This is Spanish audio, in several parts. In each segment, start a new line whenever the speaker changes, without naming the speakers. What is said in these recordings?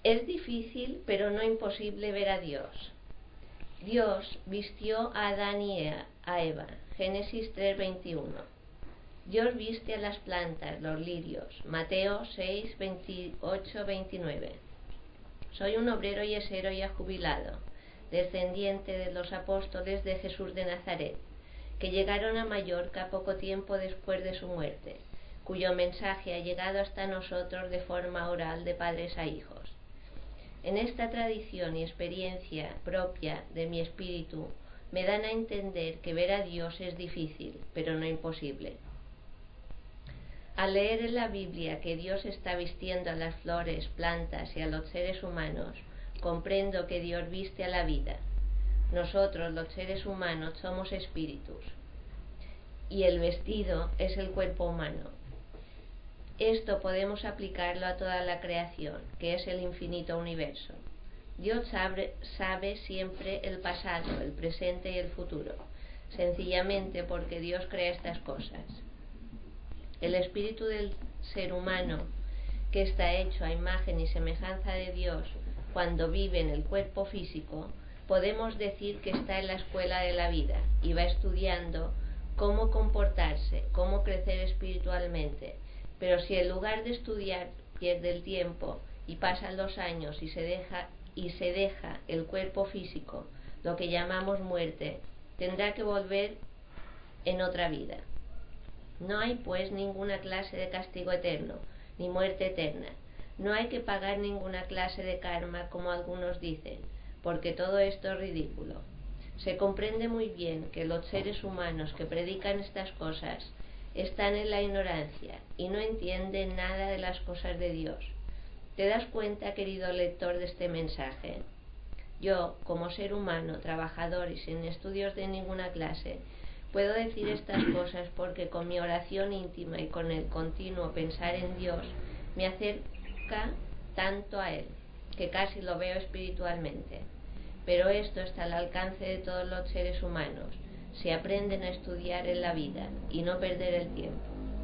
Es difícil, pero no imposible ver a Dios. Dios vistió a Adán y a Eva. Génesis 3:21. Dios viste a las plantas, los lirios. Mateo 6:28-29. Soy un obrero yesero ya jubilado, descendiente de los apóstoles de Jesús de Nazaret, que llegaron a Mallorca poco tiempo después de su muerte, cuyo mensaje ha llegado hasta nosotros de forma oral de padres a hijos. En esta tradición y experiencia propia de mi espíritu me dan a entender que ver a Dios es difícil, pero no imposible. Al leer en la Biblia que Dios está vistiendo a las flores, plantas y a los seres humanos, comprendo que Dios viste a la vida. Nosotros, los seres humanos, somos espíritus, y el vestido es el cuerpo humano. Esto podemos aplicarlo a toda la creación, que es el infinito universo. Dios sabe siempre el pasado, el presente y el futuro, sencillamente porque Dios crea estas cosas. El espíritu del ser humano, que está hecho a imagen y semejanza de Dios, cuando vive en el cuerpo físico, podemos decir que está en la escuela de la vida y va estudiando cómo comportarse, cómo crecer espiritualmente. Pero si en lugar de estudiar pierde el tiempo y pasan los años y se deja el cuerpo físico, lo que llamamos muerte, tendrá que volver en otra vida. No hay pues ninguna clase de castigo eterno, ni muerte eterna. No hay que pagar ninguna clase de karma, como algunos dicen, porque todo esto es ridículo. Se comprende muy bien que los seres humanos que predican estas cosas están en la ignorancia y no entienden nada de las cosas de Dios. ¿Te das cuenta, querido lector, de este mensaje? Yo, como ser humano, trabajador y sin estudios de ninguna clase, puedo decir estas cosas porque con mi oración íntima y con el continuo pensar en Dios me acerca tanto a Él, que casi lo veo espiritualmente. Pero esto está al alcance de todos los seres humanos, si aprenden a estudiar en la vida y no perder el tiempo.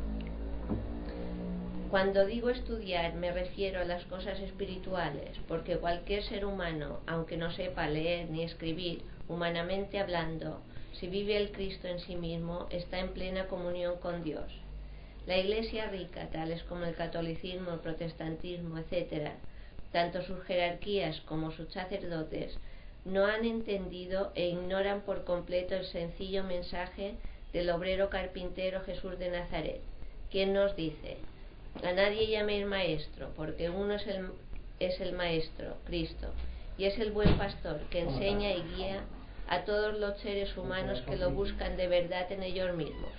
Cuando digo estudiar me refiero a las cosas espirituales, porque cualquier ser humano, aunque no sepa leer ni escribir, humanamente hablando, si vive el Cristo en sí mismo, está en plena comunión con Dios. La Iglesia rica, tales como el catolicismo, el protestantismo, etc., tanto sus jerarquías como sus sacerdotes, no han entendido e ignoran por completo el sencillo mensaje del obrero carpintero Jesús de Nazaret, quien nos dice: a nadie llaméis maestro, porque uno es el maestro, Cristo, y es el buen pastor que enseña y guía a todos los seres humanos que lo buscan de verdad en ellos mismos.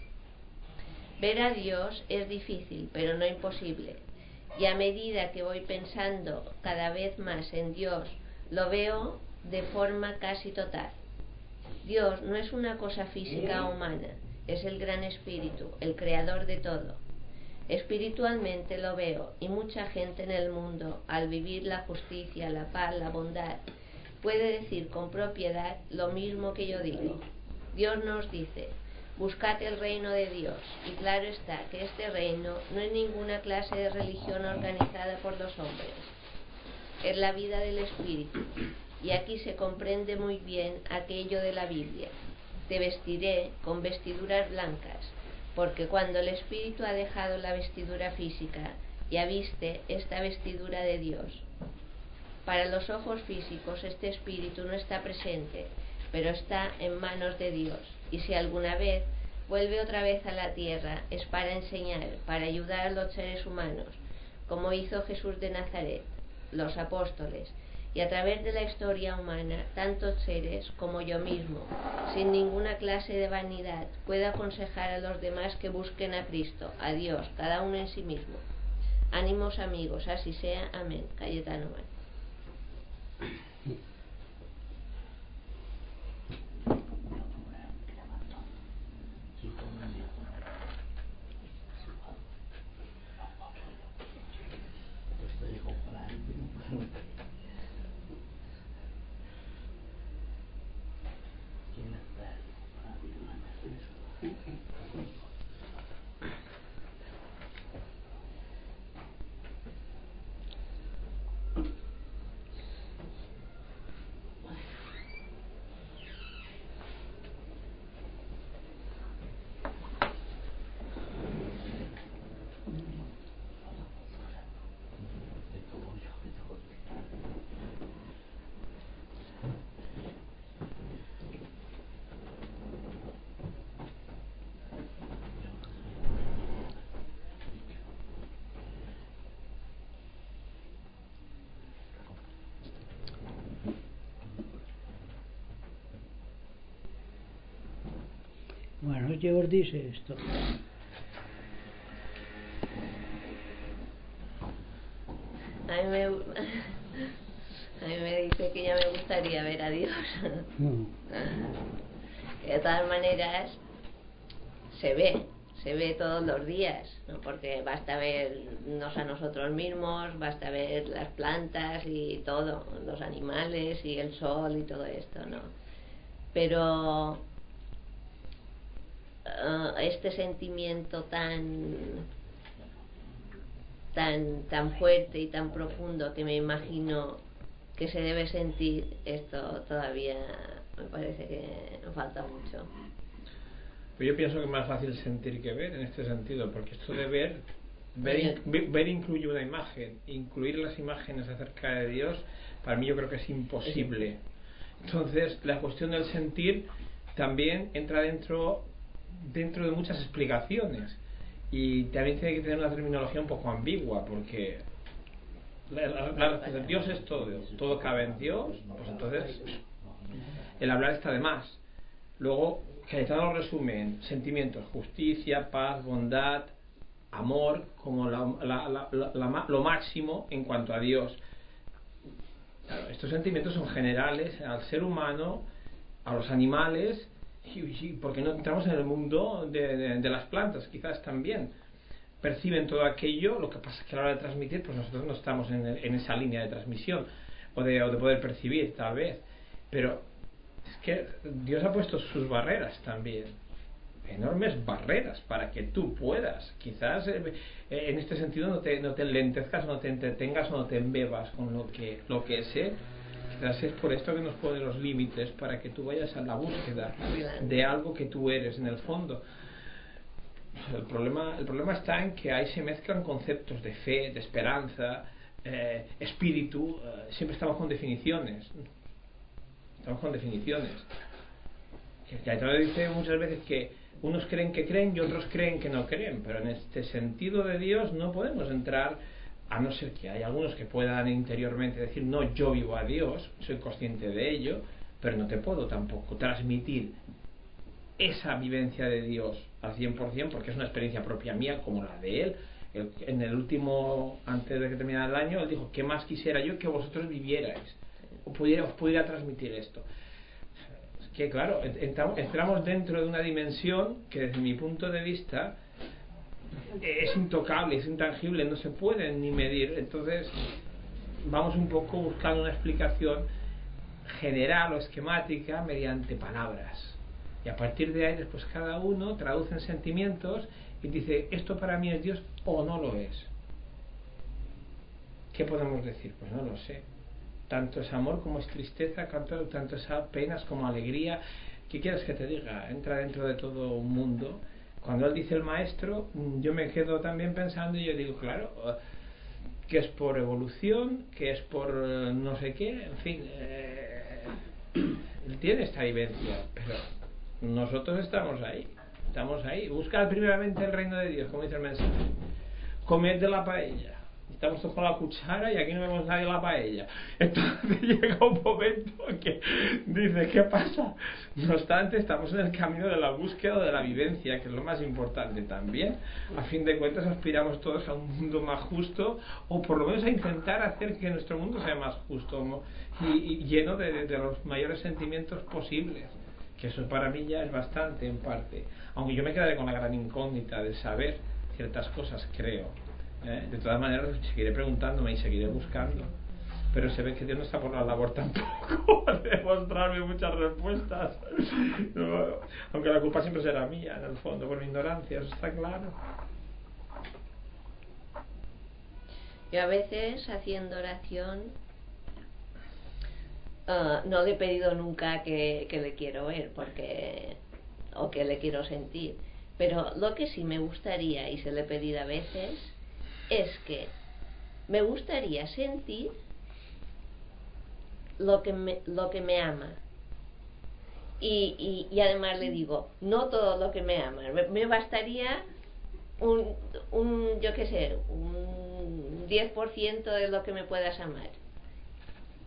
Ver a Dios es difícil, pero no imposible, y a medida que voy pensando cada vez más en Dios, lo veo de forma casi total. Dios no es una cosa física o humana, es el gran espíritu, el creador de todo. Espiritualmente lo veo, y mucha gente en el mundo, al vivir la justicia, la paz, la bondad, puede decir con propiedad lo mismo que yo digo. Dios nos dice: buscad el reino de Dios, y claro está que este reino no es ninguna clase de religión organizada por los hombres, es la vida del espíritu, y aquí se comprende muy bien aquello de la Biblia: te vestiré con vestiduras blancas, porque cuando el espíritu ha dejado la vestidura física, ya viste esta vestidura de Dios. Para los ojos físicos este espíritu no está presente, pero está en manos de Dios, y si alguna vez vuelve otra vez a la tierra es para enseñar, para ayudar a los seres humanos, como hizo Jesús de Nazaret, los apóstoles, y a través de la historia humana, tantos seres como yo mismo, sin ninguna clase de vanidad, puedo aconsejar a los demás que busquen a Cristo, a Dios, cada uno en sí mismo. Ánimos, amigos, así sea. Amén. Cayetano Man.
Bueno, ¿qué os dice esto?
A mí me dice que ya me gustaría ver a Dios. Que de todas maneras se ve todos los días, ¿no? Porque basta vernos a nosotros mismos, basta ver las plantas y todo, los animales y el sol y todo esto, ¿no? Pero este sentimiento tan fuerte y tan profundo que me imagino que se debe sentir, esto todavía me parece que me falta mucho.
Pero yo pienso que es más fácil sentir que ver en este sentido, porque esto de ver incluye una imagen. Incluir las imágenes acerca de Dios, para mí yo creo que es imposible. Entonces la cuestión del sentir también entra dentro de muchas explicaciones, y también tiene que tener una terminología un poco ambigua, porque Dios es todo cabe en Dios, pues entonces el hablar está de más. Luego, Cayetano resume sentimientos: justicia, paz, bondad, amor, como lo máximo en cuanto a Dios. Claro, estos sentimientos son generales al ser humano, a los animales, y porque no entramos en el mundo de las plantas, quizás también perciben todo aquello. Lo que pasa es que a la hora de transmitir, pues nosotros no estamos en esa línea de transmisión o de poder percibir, tal vez. Pero es que Dios ha puesto sus barreras también, enormes barreras, para que tú puedas, quizás en este sentido no te lentezcas, no te entretengas o no te embebas con lo que es Él. Quizás es por esto que nos pone los límites, para que tú vayas a la búsqueda de algo que tú eres en el fondo. El problema está en que ahí se mezclan conceptos de fe, de esperanza, espíritu. Siempre estamos con definiciones. Que dice muchas veces que unos creen que creen y otros creen que no creen, pero en este sentido de Dios no podemos entrar, a no ser que hay algunos que puedan interiormente decir: no, yo vivo a Dios, soy consciente de ello, pero no te puedo tampoco transmitir esa vivencia de Dios al 100%, porque es una experiencia propia mía como la de Él. En el último, antes de que terminara el año, Él dijo: ¿qué más quisiera yo que vosotros vivierais? Os pudiera transmitir esto. Es que claro, entramos dentro de una dimensión que desde mi punto de vista es intocable, es intangible, no se puede ni medir. Entonces vamos un poco buscando una explicación general o esquemática mediante palabras, y a partir de ahí después cada uno traduce en sentimientos y dice: esto para mí es Dios o no lo es. ¿Qué podemos decir? Pues no lo sé. Tanto es amor como es tristeza, tanto es penas como alegría. ¿Qué quieres que te diga? Entra dentro de todo un mundo. Cuando él dice el maestro, yo me quedo también pensando, y yo digo: claro, que es por evolución, que es por no sé qué, en fin, él tiene esta vivencia, pero nosotros estamos ahí. Buscad primeramente el reino de Dios, como dice el mensaje. Comed de la paella. Estamos todos con la cuchara y aquí no vemos nadie la paella. Entonces llega un momento que dice: ¿qué pasa? No obstante, estamos en el camino de la búsqueda de la vivencia, que es lo más importante también. A fin de cuentas, aspiramos todos a un mundo más justo, o por lo menos a intentar hacer que nuestro mundo sea más justo, ¿no? y lleno de los mayores sentimientos posibles, que eso para mí ya es bastante, en parte, aunque yo me quedaré con la gran incógnita de saber ciertas cosas, creo. De todas maneras seguiré preguntándome y seguiré buscando, pero se ve que Dios no está por la labor tampoco de mostrarme muchas respuestas. No, aunque la culpa siempre será mía, en el fondo, por mi ignorancia, eso está claro.
Yo a veces, haciendo oración, no le he pedido nunca que le quiero ver o que le quiero sentir, pero lo que sí me gustaría, y se le he pedido a veces, es que me gustaría sentir lo que me ama, y además le digo: no todo lo que me ama, me bastaría yo qué sé, un 10% de lo que me puedas amar,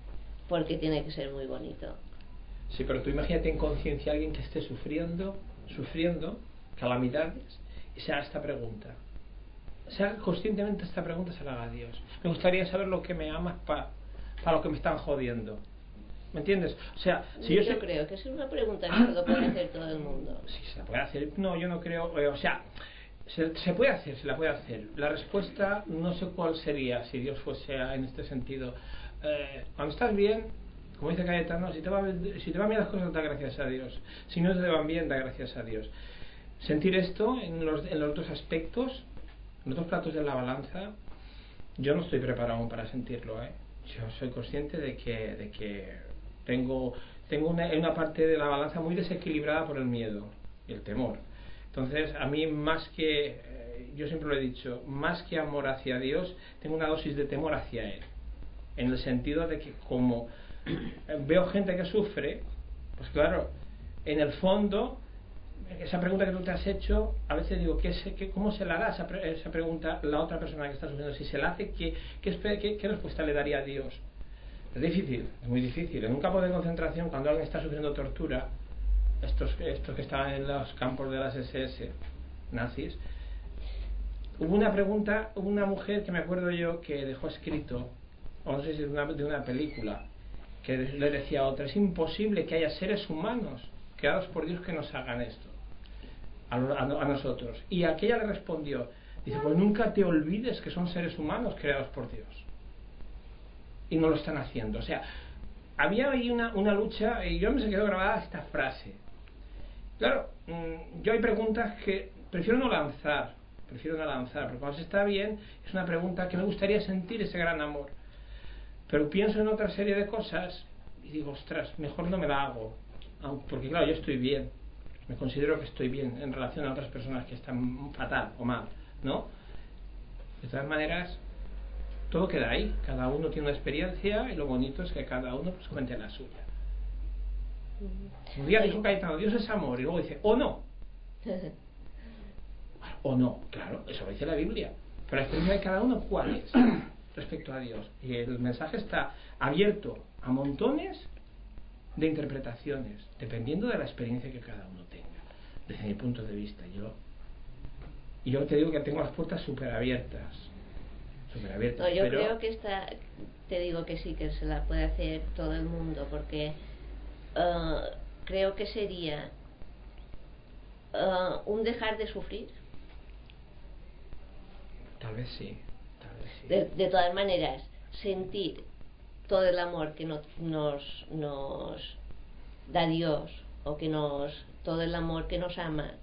porque tiene que ser muy bonito.
Sí, pero tú imagínate en conciencia a alguien que esté sufriendo sufriendo calamidades y se haga esta pregunta. Se haga conscientemente esta pregunta, se la haga a Dios. Me gustaría saber lo que me amas para lo que me están jodiendo. ¿Me entiendes? O sea, si
yo creo que es una pregunta que se lo puede hacer todo el mundo.
Sí, se la puede hacer. No, yo no creo. O sea, se puede hacer, se la puede hacer. La respuesta no sé cuál sería si Dios fuese en este sentido. Cuando estás bien, como dice Cayetano, si te van bien las cosas, da gracias a Dios. Si no te van bien, da gracias a Dios. Sentir esto en los otros aspectos, en otros platos de la balanza, yo no estoy preparado para sentirlo. Yo soy consciente de que tengo una parte de la balanza muy desequilibrada por el miedo y el temor. Entonces, a mí más que, yo siempre lo he dicho, más que amor hacia Dios, tengo una dosis de temor hacia Él. En el sentido de que como veo gente que sufre, pues claro, en el fondo, esa pregunta que tú te has hecho, a veces digo, ¿cómo se la hará esa pregunta la otra persona que está sufriendo? Si se la hace, ¿qué respuesta le daría a Dios? Es difícil, es muy difícil. En un campo de concentración, cuando alguien está sufriendo tortura, estos que estaban en los campos de las SS nazis, hubo una pregunta, hubo una mujer que me acuerdo yo que dejó escrito, o no sé si de una película, que le decía a otra: es imposible que haya seres humanos creados por Dios que nos hagan esto a nosotros. Y aquella le respondió, dice: pues nunca te olvides que son seres humanos creados por Dios y no lo están haciendo. O sea, había ahí una lucha, y yo me se quedó grabada esta frase. Claro, yo hay preguntas que prefiero no lanzar, porque cuando se está bien es una pregunta que me gustaría sentir ese gran amor, pero pienso en otra serie de cosas y digo, ostras, mejor no me la hago, porque claro, yo estoy bien, me considero que estoy bien en relación a otras personas que están fatal o mal, ¿no? De todas maneras, todo queda ahí, cada uno tiene una experiencia y lo bonito es que cada uno pues cuente la suya. Un día dijo Cayetano, Dios es amor, y luego dice, o no. O no, claro, eso lo dice la Biblia. Pero la experiencia de cada uno, ¿cuál es respecto a Dios? Y el mensaje está abierto a montones de interpretaciones, dependiendo de la experiencia que cada uno tenga. Desde mi punto de vista, yo te digo que tengo las puertas súper abiertas.
No, yo creo que te digo que sí, que se la puede hacer todo el mundo, porque creo que sería un dejar de sufrir.
Tal vez sí.
De todas maneras, sentir todo el amor que nos da Dios, o todo el amor que nos ama,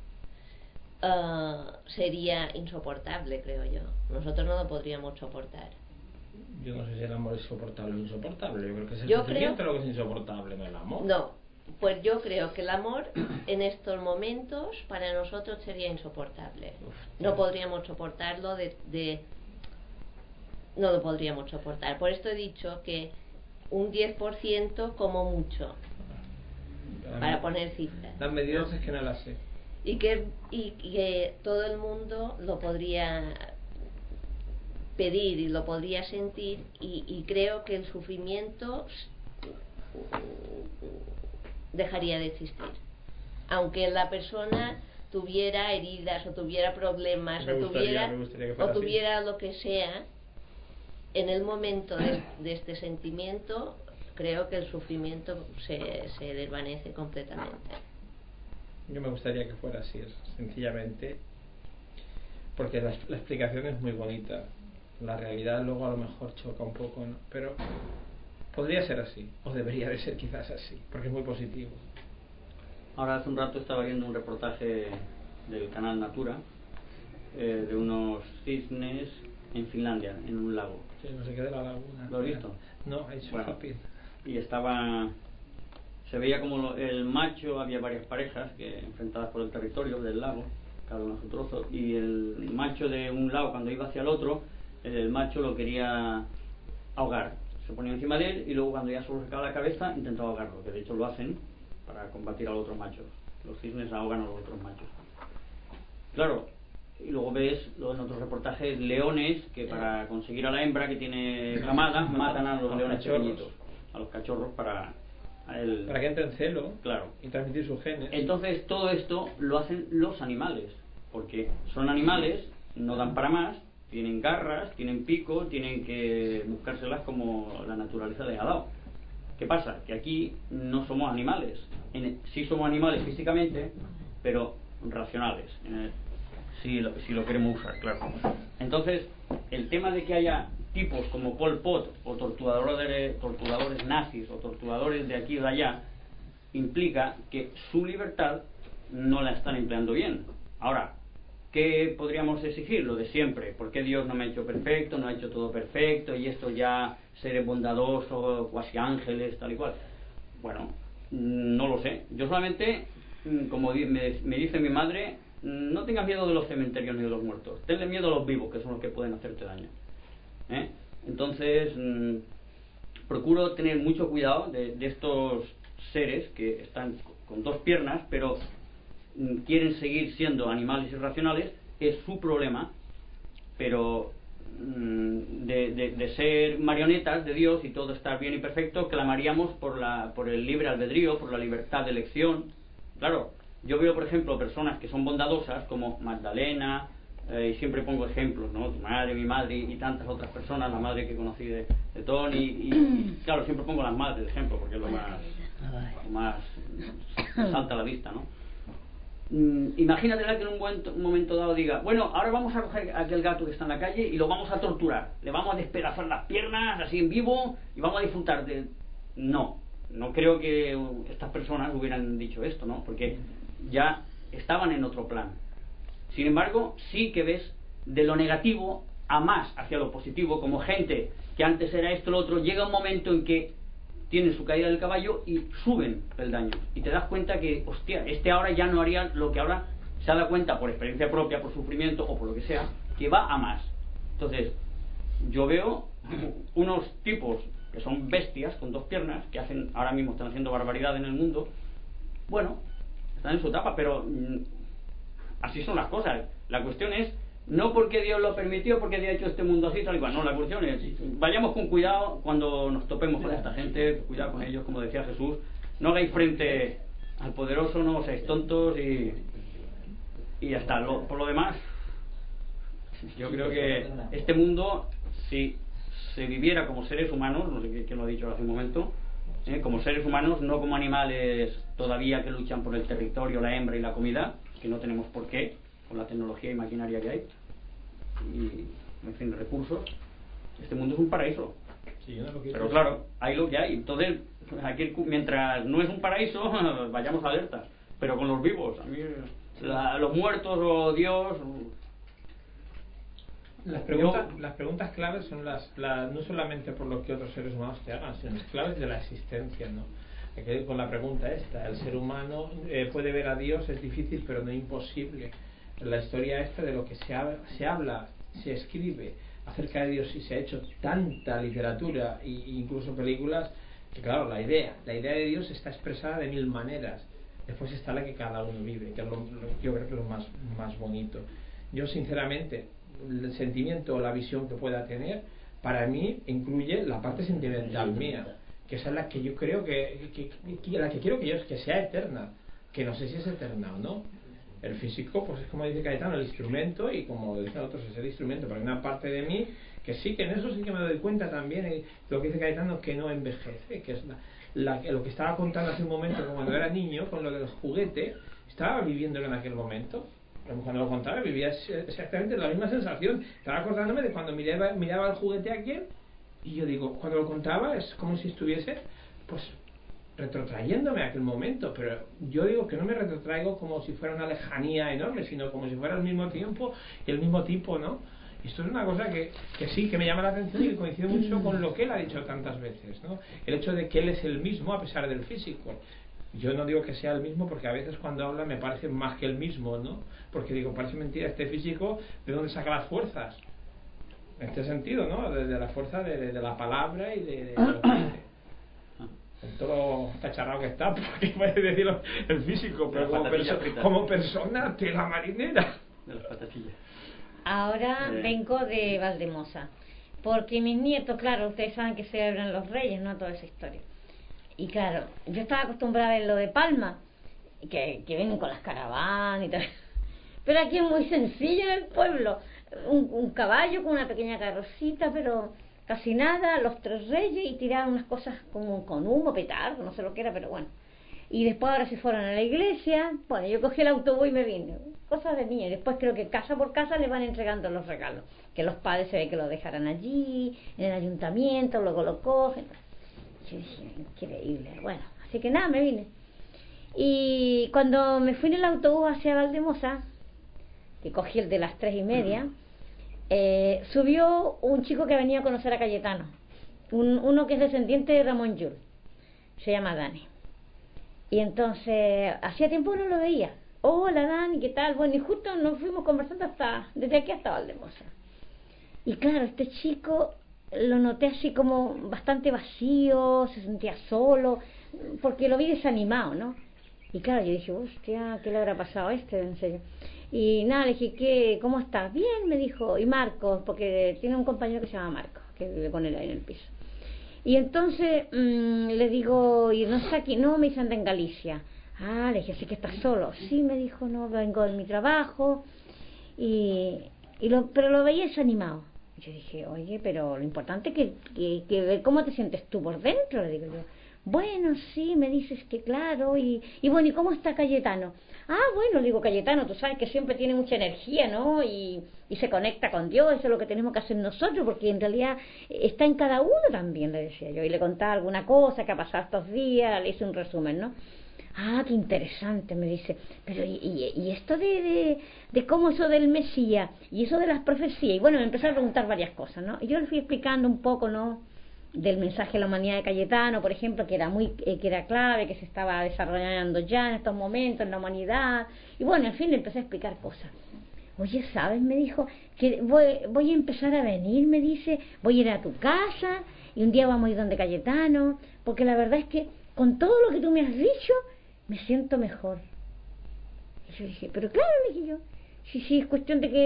sería insoportable, creo yo. Nosotros no lo podríamos soportar.
Yo no sé si el amor es soportable o insoportable. Yo creo que es el sufrimiento lo que es insoportable, no el amor.
No, pues yo creo que el amor en estos momentos para nosotros sería insoportable. No podríamos soportarlo no lo podríamos soportar. Por esto he dicho que un 10% como mucho, para poner cifras.
Las medidas es que no las sé.
Y que todo el mundo lo podría pedir y lo podría sentir, y creo que el sufrimiento dejaría de existir, aunque la persona tuviera heridas o tuviera problemas o tuviera lo que sea. En el momento de este sentimiento, creo que el sufrimiento se desvanece completamente.
Yo me gustaría que fuera así, sencillamente, porque la explicación es muy bonita. La realidad luego a lo mejor choca un poco, ¿no? Pero podría ser así, o debería de ser quizás así, porque es muy positivo.
Ahora hace un rato estaba viendo un reportaje del canal Natura de unos cisnes en Finlandia, en un lago.
Sí, no sé qué de la laguna.
¿Lo has visto?
No, he hecho shopping.
Y se veía como el macho, había varias parejas enfrentadas por el territorio del lago, cada uno a su trozo, y el macho de un lado, cuando iba hacia el otro, el macho lo quería ahogar. Se ponía encima de él y luego, cuando ya solo sacaba la cabeza, intentaba ahogarlo, que de hecho lo hacen para combatir a los otros machos. Los cisnes ahogan a los otros machos. Claro, y luego ves en otros reportajes leones que para conseguir a la hembra que tiene camada matan a los leones pequeñitos, a los cachorros, para
Para que entre en celo,
claro,
y transmitir sus genes.
Entonces todo esto lo hacen los animales, porque son animales, no dan para más, tienen garras, tienen pico, tienen que buscárselas como la naturaleza les ha dado. ¿Qué pasa? Que aquí no somos animales. Sí somos animales físicamente, pero racionales, si lo queremos usar, claro. Entonces, el tema de que haya tipos como Pol Pot o torturadores nazis o torturadores de aquí o de allá, implica que su libertad no la están empleando bien. Ahora, ¿qué podríamos exigir? Lo de siempre. ¿Por qué Dios no me ha hecho perfecto, no ha hecho todo perfecto, y esto ya seres bondadosos, cuasi ángeles, tal y cual? Bueno, no lo sé. Yo solamente, como me dice mi madre, no tengas miedo de los cementerios ni de los muertos, tenle miedo a los vivos, que son los que pueden hacerte daño. Entonces, procuro tener mucho cuidado de estos seres que están con dos piernas, pero quieren seguir siendo animales irracionales. Es su problema, pero de ser marionetas de Dios y todo estar bien y perfecto, clamaríamos por el libre albedrío, por la libertad de elección. Claro, yo veo por ejemplo personas que son bondadosas como Magdalena, y siempre pongo ejemplos, ¿no? Tu madre, mi madre y tantas otras personas, la madre que conocí de Tony, y claro, siempre pongo las madres de ejemplo porque es lo más salta a la vista, ¿no? Imagínatela que en un momento dado diga, bueno, ahora vamos a coger a aquel gato que está en la calle y lo vamos a torturar, le vamos a despedazar las piernas así en vivo y vamos a disfrutar de... No creo que estas personas hubieran dicho esto, ¿no? Porque ya estaban en otro plan. Sin embargo, sí que ves de lo negativo a más hacia lo positivo, como gente que antes era esto o lo otro, llega un momento en que tienen su caída del caballo y suben peldaños, y te das cuenta que, hostia, ahora ya no haría lo que ahora se da cuenta por experiencia propia, por sufrimiento o por lo que sea, que va a más. Entonces, yo veo unos tipos que son bestias con dos piernas, que ahora mismo están haciendo barbaridad en el mundo. Bueno, están en su etapa, pero así son las cosas. La cuestión es no porque Dios lo permitió, porque Dios ha hecho este mundo así, tal y cual. No, la cuestión es, vayamos con cuidado cuando nos topemos con esta gente, cuidado con ellos, como decía Jesús. No hagáis frente al poderoso, no seáis tontos, y ya está. Por lo demás, yo creo que este mundo, si se viviera como seres humanos, no sé quién lo ha dicho hace un momento, como seres humanos, no como animales todavía que luchan por el territorio, la hembra y la comida, que no tenemos por qué, con la tecnología y maquinaria que hay, y en fin, recursos. Este mundo es un paraíso, sí, pero claro, hay lo que hay. Entonces, aquí, mientras no es un paraíso, vayamos alerta, pero con los vivos, a mí, los muertos o Dios.
Las preguntas claves son no solamente por lo que otros seres humanos te hagan, sino las claves de la existencia, ¿no? Con la pregunta esta, el ser humano puede ver a Dios, es difícil pero no imposible. La historia esta de lo que se habla, se escribe acerca de Dios, y se ha hecho tanta literatura e incluso películas, que claro, la idea de Dios está expresada de mil maneras. Después está la que cada uno vive, que es yo creo que es lo más bonito. Yo sinceramente, el sentimiento o la visión que pueda tener, para mí incluye la parte sentimental mía, que esa es la que yo creo la que quiero que sea eterna, que no sé si es eterna o no. El físico, pues es como dice Cayetano, el instrumento, y como dicen otros, es el instrumento, pero hay una parte de mí que sí, que en eso sí que me doy cuenta también, lo que dice Cayetano, que no envejece, que es lo que estaba contando hace un momento, cuando era niño, con lo del juguete, estaba viviéndolo en aquel momento. Cuando lo contaba vivía exactamente la misma sensación. Estaba acordándome de cuando miraba el juguete aquel, y yo digo, cuando lo contaba es como si estuviese pues retrotrayéndome a aquel momento, pero yo digo que no me retrotraigo como si fuera una lejanía enorme, sino como si fuera el mismo tiempo y el mismo tipo, ¿no? Y esto es una cosa que sí, que me llama la atención y que coincide mucho con lo que él ha dicho tantas veces, ¿no? El hecho de que él es el mismo a pesar del físico. Yo no digo que sea el mismo, porque a veces cuando habla me parece más que el mismo, ¿no? Porque digo, parece mentira, este físico, ¿de dónde saca las fuerzas? En este sentido, ¿no? De la fuerza de la palabra y de lo que dice. Con todo cacharrado que está, porque puede decirlo el físico, pero como persona, tela marinera.
De las patatillas.
Ahora vengo de Valdemosa, porque mis nietos, claro, ustedes saben que celebran los Reyes, ¿no? Toda esa historia. Y claro, yo estaba acostumbrada a ver lo de Palma, que vienen con las caravanas y tal. Pero aquí es muy sencillo en el pueblo. Un caballo con una pequeña carrocita, pero casi nada, los tres reyes y tiraron unas cosas como con humo, petardo, no sé lo que era, pero bueno. Y después ahora se fueron a la iglesia. Bueno, yo cogí el autobús y me vine. Cosas de niña. Y después creo que casa por casa le van entregando los regalos. Que los padres se ve que lo dejarán allí, en el ayuntamiento, luego lo cogen. Yo dije, increíble. Bueno, así que nada, me vine. Y cuando me fui en el autobús hacia Valdemosa, que cogí el de las 3:30, subió un chico que venía a conocer a Cayetano. Uno que es descendiente de Ramón Llull. Se llama Dani. Y entonces, hacía tiempo no lo veía. Hola Dani, ¿qué tal? Bueno, y justo nos fuimos conversando desde aquí hasta Valdemosa. Y claro, este chico lo noté así como bastante vacío, se sentía solo, porque lo vi desanimado, ¿no? Y claro, yo dije, hostia, ¿qué le habrá pasado a este? En serio. Y nada, le dije, ¿cómo estás? Bien, me dijo. Y Marcos, porque tiene un compañero que se llama Marcos, que vive con él ahí en el piso. Y entonces le digo, ¿y no está aquí? No, me dice, anda en Galicia. Ah, le dije, ¿sí que estás solo? Sí, me dijo, no, vengo de mi trabajo. Pero lo veía desanimado. Y yo dije, oye, pero lo importante es que ver cómo te sientes tú por dentro, le digo yo. Bueno, sí, me dices que claro, y bueno, ¿y cómo está Cayetano? Ah, bueno, le digo, Cayetano, tú sabes que siempre tiene mucha energía, ¿no? Y se conecta con Dios, eso es lo que tenemos que hacer nosotros, porque en realidad está en cada uno también, le decía yo, y le contaba alguna cosa que ha pasado estos días, le hice un resumen, ¿no? Ah, qué interesante, me dice, pero y esto de cómo eso del Mesías, y eso de las profecías, y bueno, me empezó a preguntar varias cosas, ¿no? Y yo le fui explicando un poco, ¿no?, del mensaje de la humanidad de Cayetano, por ejemplo, que era clave, que se estaba desarrollando ya en estos momentos en la humanidad, y bueno, en fin, le empecé a explicar cosas. Oye, ¿sabes? Me dijo que voy a empezar a venir, me dice, voy a ir a tu casa y un día vamos a ir donde Cayetano, porque la verdad es que con todo lo que tú me has dicho me siento mejor. Y yo dije, pero claro, le dije yo, sí, es cuestión de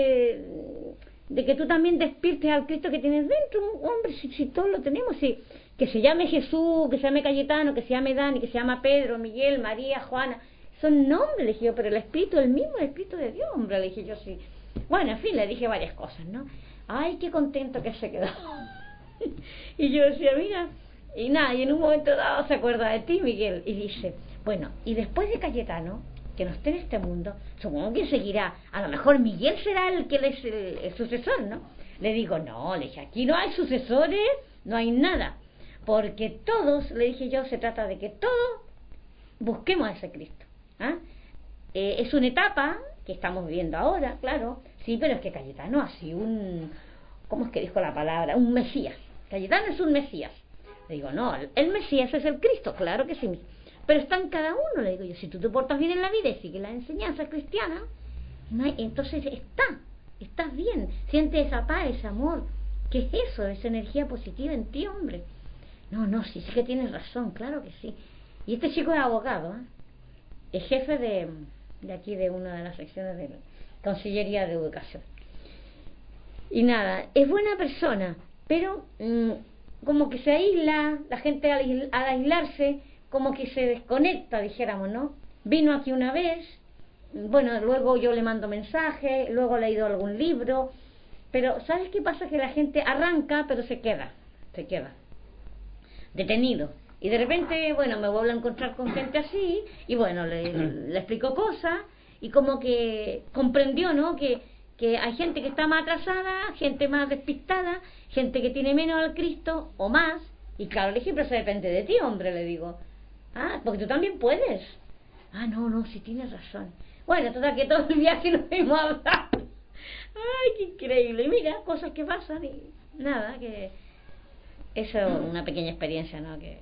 que tú también despiertes al Cristo que tienes dentro, hombre, si todos lo tenemos, que se llame Jesús, que se llame Cayetano, que se llame Dani, que se llama Pedro, Miguel, María, Juana, son nombres, le dije yo, pero el Espíritu es el mismo, el Espíritu de Dios, hombre, le dije yo, sí. Bueno, en fin, le dije varias cosas, ¿no? Ay, qué contento que se quedó. Y yo decía, mira, y nada, y en un momento dado se acuerda de ti, Miguel, y dice, bueno, y después de Cayetano, que no esté en este mundo, supongo que seguirá, a lo mejor Miguel será el que es el sucesor, ¿no? Le digo, no, le dije, aquí no hay sucesores, no hay nada, porque todos, le dije yo, se trata de que todos busquemos a ese Cristo, ¿ah? Es una etapa que estamos viviendo ahora, claro, sí, pero es que Cayetano ha sido ¿cómo es que dijo la palabra? Un Mesías. Cayetano es un Mesías. Le digo, no, el Mesías es el Cristo, claro que sí, pero está en cada uno, le digo yo, si tú te portas bien en la vida y sigues la enseñanza cristiana, entonces estás bien, sientes esa paz, ese amor. ¿Qué es eso? Esa energía positiva en ti, hombre. No, sí que tienes razón, claro que sí. Y este chico es abogado, ¿eh? Es jefe de aquí, de una de las secciones de la Consellería de Educación. Y nada, es buena persona, pero como que se aísla, la gente al aislarse, como que se desconecta, dijéramos, ¿no? Vino aquí una vez, bueno, luego yo le mando mensajes, luego he leído algún libro, pero ¿sabes qué pasa? Que la gente arranca, pero se queda detenido. Y de repente, bueno, me vuelvo a encontrar con gente así, y bueno, le explico cosas, y como que comprendió, ¿no? Que hay gente que está más atrasada, gente más despistada, gente que tiene menos al Cristo, o más, y claro, le dije, pero eso depende de ti, hombre, le digo. Ah, porque tú también puedes. Ah, no, sí tienes razón. Bueno, total que todo el viaje nos fuimos a hablar. Ay, qué increíble. Y mira, cosas que pasan y nada, que eso es una pequeña experiencia, ¿no? Que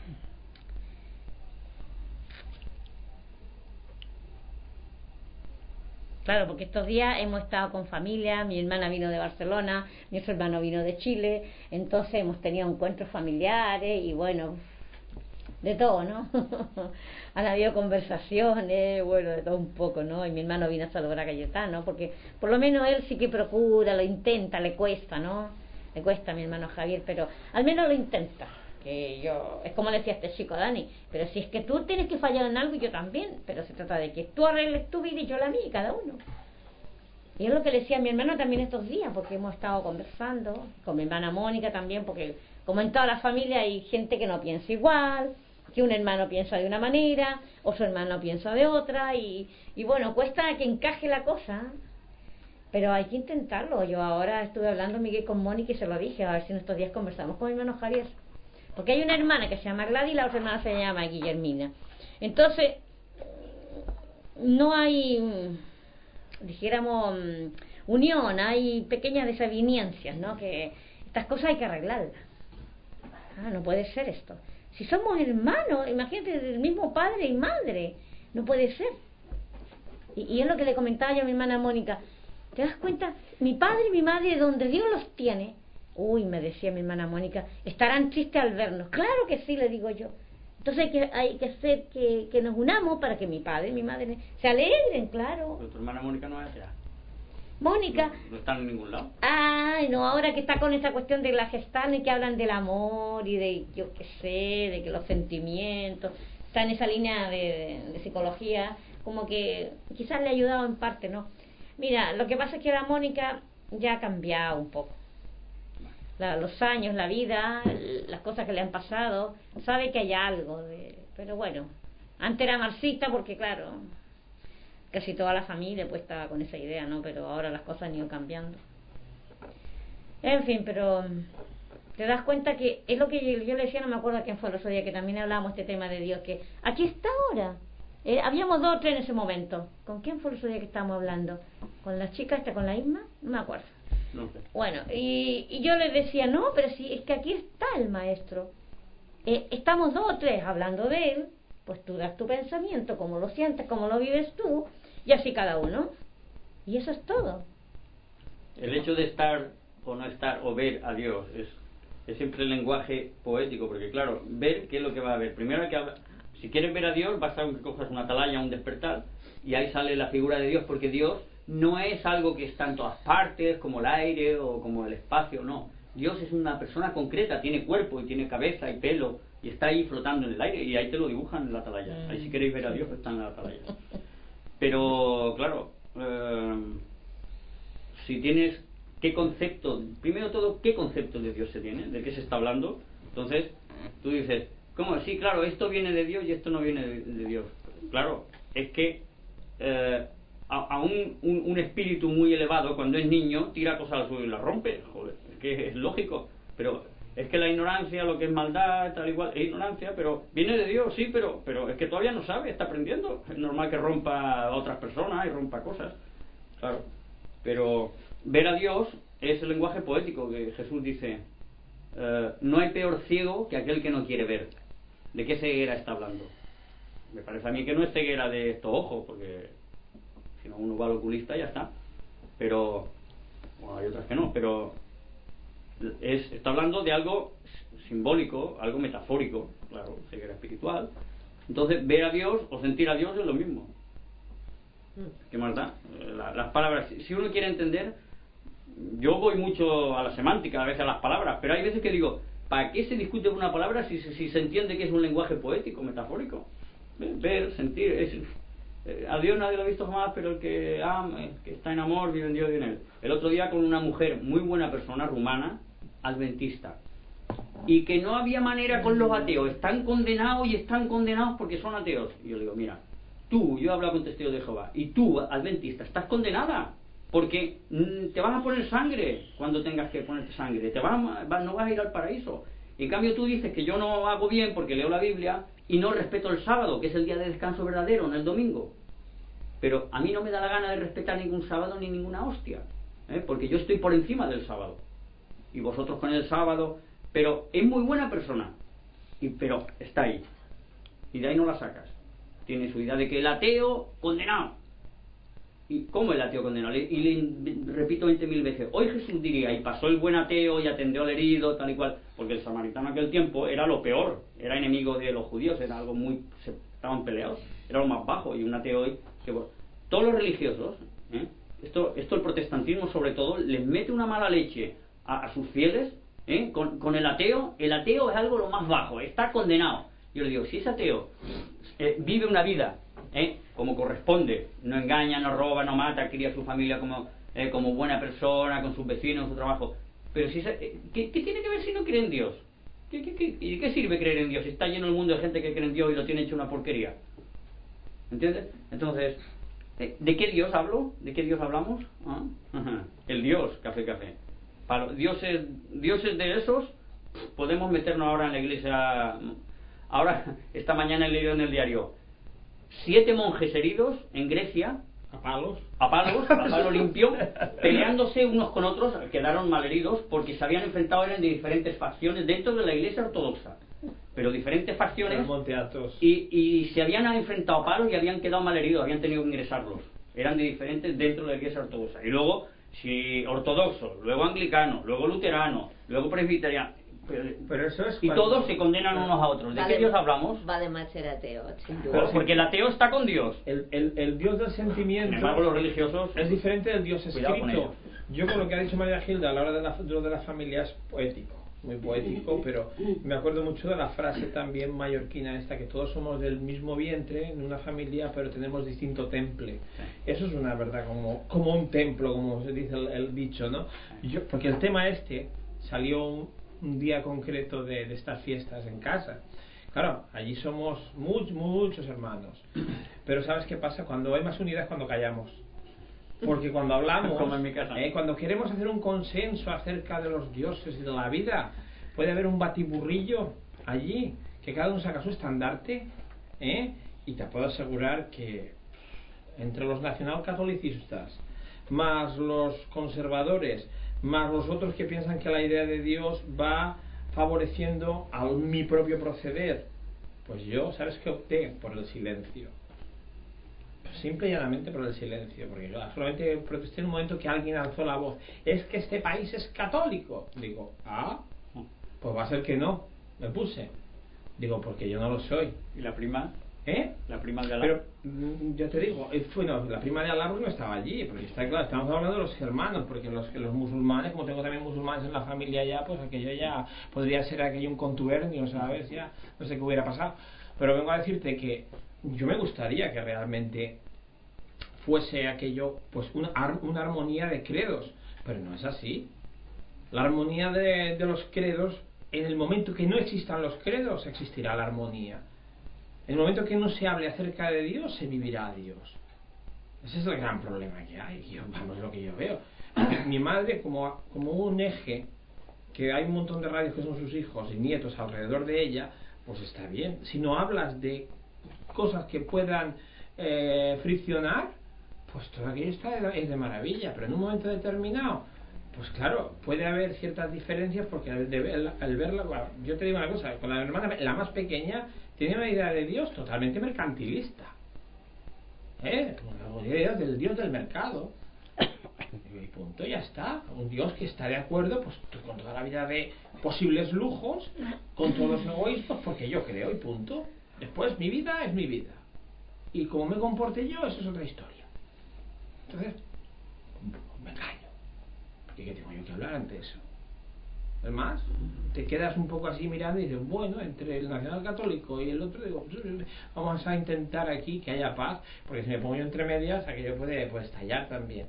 claro, porque estos días hemos estado con familia, mi hermana vino de Barcelona, mi otro hermano vino de Chile, entonces hemos tenido encuentros familiares y bueno, de todo, ¿no? Han habido conversaciones, bueno, de todo un poco, ¿no? Y mi hermano vino a saludar a Cayetano, porque por lo menos él sí que procura, lo intenta, le cuesta, ¿no? Le cuesta a mi hermano Javier, pero al menos lo intenta. que yo, es como le decía este chico a Dani, pero si es que tú tienes que fallar en algo y yo también, pero se trata de que tú arregles tu vida y yo la mía, cada uno. Y es lo que le decía a mi hermano también estos días, porque hemos estado conversando, con mi hermana Mónica también, porque como en toda la familia hay gente que no piensa igual, que un hermano piensa de una manera, o su hermano piensa de otra, y bueno, cuesta que encaje la cosa, pero hay que intentarlo. Yo ahora estuve hablando, Miguel, con Mónica y se lo dije, a ver si en estos días conversamos con mi hermano Javier, porque hay una hermana que se llama Gladys y la otra hermana se llama Guillermina. Entonces, no hay, dijéramos, unión, hay pequeñas desavenencias, ¿no? Que estas cosas hay que arreglarlas. No puede ser esto. Si somos hermanos, imagínate, del mismo padre y madre, no puede ser. Y es lo que le comentaba yo a mi hermana Mónica. ¿Te das cuenta? Mi padre y mi madre, donde Dios los tiene, uy, me decía mi hermana Mónica, estarán tristes al vernos. Claro que sí, le digo yo. Entonces hay que hacer que nos unamos para que mi padre y mi madre se alegren, claro.
Pero tu hermana Mónica no es atea.
Mónica.
No está en ningún lado.
Ay, no, ahora que está con esa cuestión de la gestalt y que hablan del amor y de, yo qué sé, de que los sentimientos, está en esa línea de psicología, como que quizás le ha ayudado en parte, ¿no? Mira, lo que pasa es que la Mónica ya ha cambiado un poco. Los años, la vida, las cosas que le han pasado, sabe que hay algo, pero bueno, antes era marxista porque claro, casi toda la familia pues estaba con esa idea, ¿no? Pero ahora las cosas han ido cambiando. En fin, pero te das cuenta que es lo que yo le decía, no me acuerdo a quién fue el otro día, que también hablábamos este tema de Dios, que aquí está ahora. Habíamos 2 o 3 en ese momento. ¿Con quién fue el otro día que estábamos hablando? ¿Con la chica esta, con la Isma? No me acuerdo.
No sé.
Bueno, y yo les decía, no, pero si es que aquí está el maestro. Estamos 2 o 3 hablando de él, pues tú das tu pensamiento, como lo sientes, como lo vives tú, y así cada uno. Y eso es todo.
El hecho de estar o no estar o ver a Dios es siempre el lenguaje poético, porque claro, ver, ¿qué es lo que va a ver? Primero hay que hablar. Si quieres ver a Dios, basta que cojas una atalaya, un despertar, y ahí sale la figura de Dios, porque Dios no es algo que está en todas partes, como el aire o como el espacio, no. Dios es una persona concreta, tiene cuerpo y tiene cabeza y pelo, y está ahí flotando en el aire, y ahí te lo dibujan en la atalaya. Ahí si queréis ver a Dios, está en la atalaya. Pero, claro, si tienes, ¿qué concepto? Primero todo, ¿qué concepto de Dios se tiene? ¿De qué se está hablando? Entonces, tú dices, ¿cómo? Sí, claro, esto viene de Dios y esto no viene de Dios. Claro, es que a un espíritu muy elevado, cuando es niño, tira cosas al suelo y las rompe. Joder, es que es lógico. Pero es que la ignorancia, lo que es maldad, tal igual, es ignorancia, pero viene de Dios, sí, pero es que todavía no sabe, está aprendiendo. Es normal que rompa a otras personas y rompa cosas. Claro. Pero ver a Dios es el lenguaje poético que Jesús dice, no hay peor ciego que aquel que no quiere ver. ¿De qué ceguera está hablando? Me parece a mí que no es ceguera de estos ojos, porque si no uno va al oculista y ya está. Pero, bueno, hay otras que no, pero está hablando de algo simbólico, algo metafórico, claro, ceguera espiritual. Entonces, ver a Dios o sentir a Dios es lo mismo. ¿Qué más da? Las palabras, si uno quiere entender, yo voy mucho a la semántica, a veces a las palabras, pero hay veces que digo, ¿para qué se discute una palabra si se entiende que es un lenguaje poético, metafórico? Ver, sentir, a Dios nadie lo ha visto jamás, pero el que ama, el que está en amor, vive en Dios y en él. El otro día con una mujer muy buena persona, rumana, adventista, y que no había manera con los ateos, están condenados y están condenados porque son ateos. Y yo le digo, mira, yo he hablado con testigos de Jehová, y tú, adventista, estás condenada, porque te vas a poner sangre cuando tengas que ponerte sangre, no vas a ir al paraíso. En cambio tú dices que yo no hago bien porque leo la Biblia y no respeto el sábado, que es el día de descanso verdadero, no el domingo. Pero a mí no me da la gana de respetar ningún sábado ni ninguna hostia, porque yo estoy por encima del sábado y vosotros con el sábado. Pero es muy buena persona, pero está ahí y de ahí no la sacas. Tiene su idea de que el ateo condenado. ¿Y cómo el ateo condenado? Y le repito 20.000 veces, hoy Jesús diría, y pasó el buen ateo y atendió al herido, tal y cual, porque el samaritano en aquel tiempo era lo peor, era enemigo de los judíos, era algo estaban peleados, era lo más bajo. Y un ateo hoy, todos los religiosos, esto el protestantismo sobre todo, les mete una mala leche a sus fieles, Con el ateo es algo lo más bajo, está condenado. Yo le digo, si ese ateo vive una vida como corresponde, no engaña, no roba, no mata, cría a su familia como buena persona, con sus vecinos, en su trabajo, pero si ¿qué tiene que ver si no cree en Dios? ¿Y qué sirve creer en Dios si está lleno el mundo de gente que cree en Dios y lo tiene hecho una porquería? ¿Entiendes? Entonces, ¿de qué Dios hablo? ¿De qué Dios hablamos? El Dios, café. Para dioses de esos, podemos meternos ahora en la iglesia. Ahora, esta mañana he leído en el diario 7 monjes heridos en Grecia, a palo limpio, peleándose unos con otros, quedaron malheridos porque se habían enfrentado, eran de diferentes facciones dentro de la iglesia ortodoxa, pero diferentes facciones, y se habían enfrentado a palos y habían quedado malheridos, habían tenido que ingresarlos, eran de diferentes dentro de la iglesia ortodoxa, y luego si ortodoxo, luego anglicano, luego luterano, luego presbiteriano,
pero eso es
y todos se condenan unos a otros. ¿De qué Dios hablamos?
Vale más ser ateo, sin duda.
Pero porque el ateo está con Dios.
El Dios del sentimiento,
sin embargo, los religiosos
es diferente del Dios escrito.
Con
yo con lo que ha dicho María Gilda a la hora de la familia es poético, muy poético, pero me acuerdo mucho de la frase también mallorquina esta, que todos somos del mismo vientre en una familia, pero tenemos distinto temple. Eso es una verdad, como un templo, como se dice el dicho, ¿no? Porque el tema salió un día concreto de estas fiestas en casa. Claro, allí somos muchos hermanos, pero ¿sabes qué pasa? Cuando hay más unidad es cuando callamos, porque cuando hablamos,
como en mi casa,
cuando queremos hacer un consenso acerca de los dioses y de la vida, puede haber un batiburrillo allí, que cada uno saca su estandarte, y te puedo asegurar que entre los nacionalcatolicistas más los conservadores más los otros que piensan que la idea de Dios va favoreciendo a mi propio proceder, pues yo, ¿sabes qué? Opté por el silencio, simple y llanamente por el silencio, porque yo solamente protesté en un momento que alguien alzó la voz, es que este país es católico. Digo, pues va a ser que no, me puse, digo, porque yo no lo soy.
¿Y la prima? La prima de Alá.
Pero yo te digo, la prima de Alá no estaba allí, porque está claro, estamos hablando de los germanos, porque los musulmanes, como tengo también musulmanes en la familia ya, pues aquello ya podría ser aquello un contubernio, ¿sabes? Ya no sé qué hubiera pasado, pero vengo a decirte que yo me gustaría que realmente fuese aquello, pues una armonía de credos, pero no es así. La armonía de los credos, en el momento que no existan los credos, existirá la armonía. En el momento que no se hable acerca de Dios, se vivirá a Dios. Ese es el gran problema que hay. Vamos, lo que yo veo. Mi madre, como un eje, que hay un montón de radios que son sus hijos y nietos alrededor de ella, pues está bien. Si no hablas de cosas que puedan friccionar, pues todo aquello es de maravilla. Pero en un momento determinado, pues claro, puede haber ciertas diferencias, porque al verla, bueno, yo te digo una cosa, con la hermana, la más pequeña, tiene una idea de Dios totalmente mercantilista, una idea del Dios del mercado, y punto, ya está. Un Dios que está de acuerdo, pues con toda la vida de posibles lujos, con todos los egoísmos, porque yo creo, y punto. Después mi vida es mi vida, y como me comporte yo, eso es otra historia. Entonces me callo, porque ¿qué tengo yo que hablar ante eso? Es más, te quedas un poco así mirando y dices, bueno, entre el nacional católico y el otro, digo, vamos a intentar aquí que haya paz, porque si me pongo yo entre medias, aquello puede estallar también.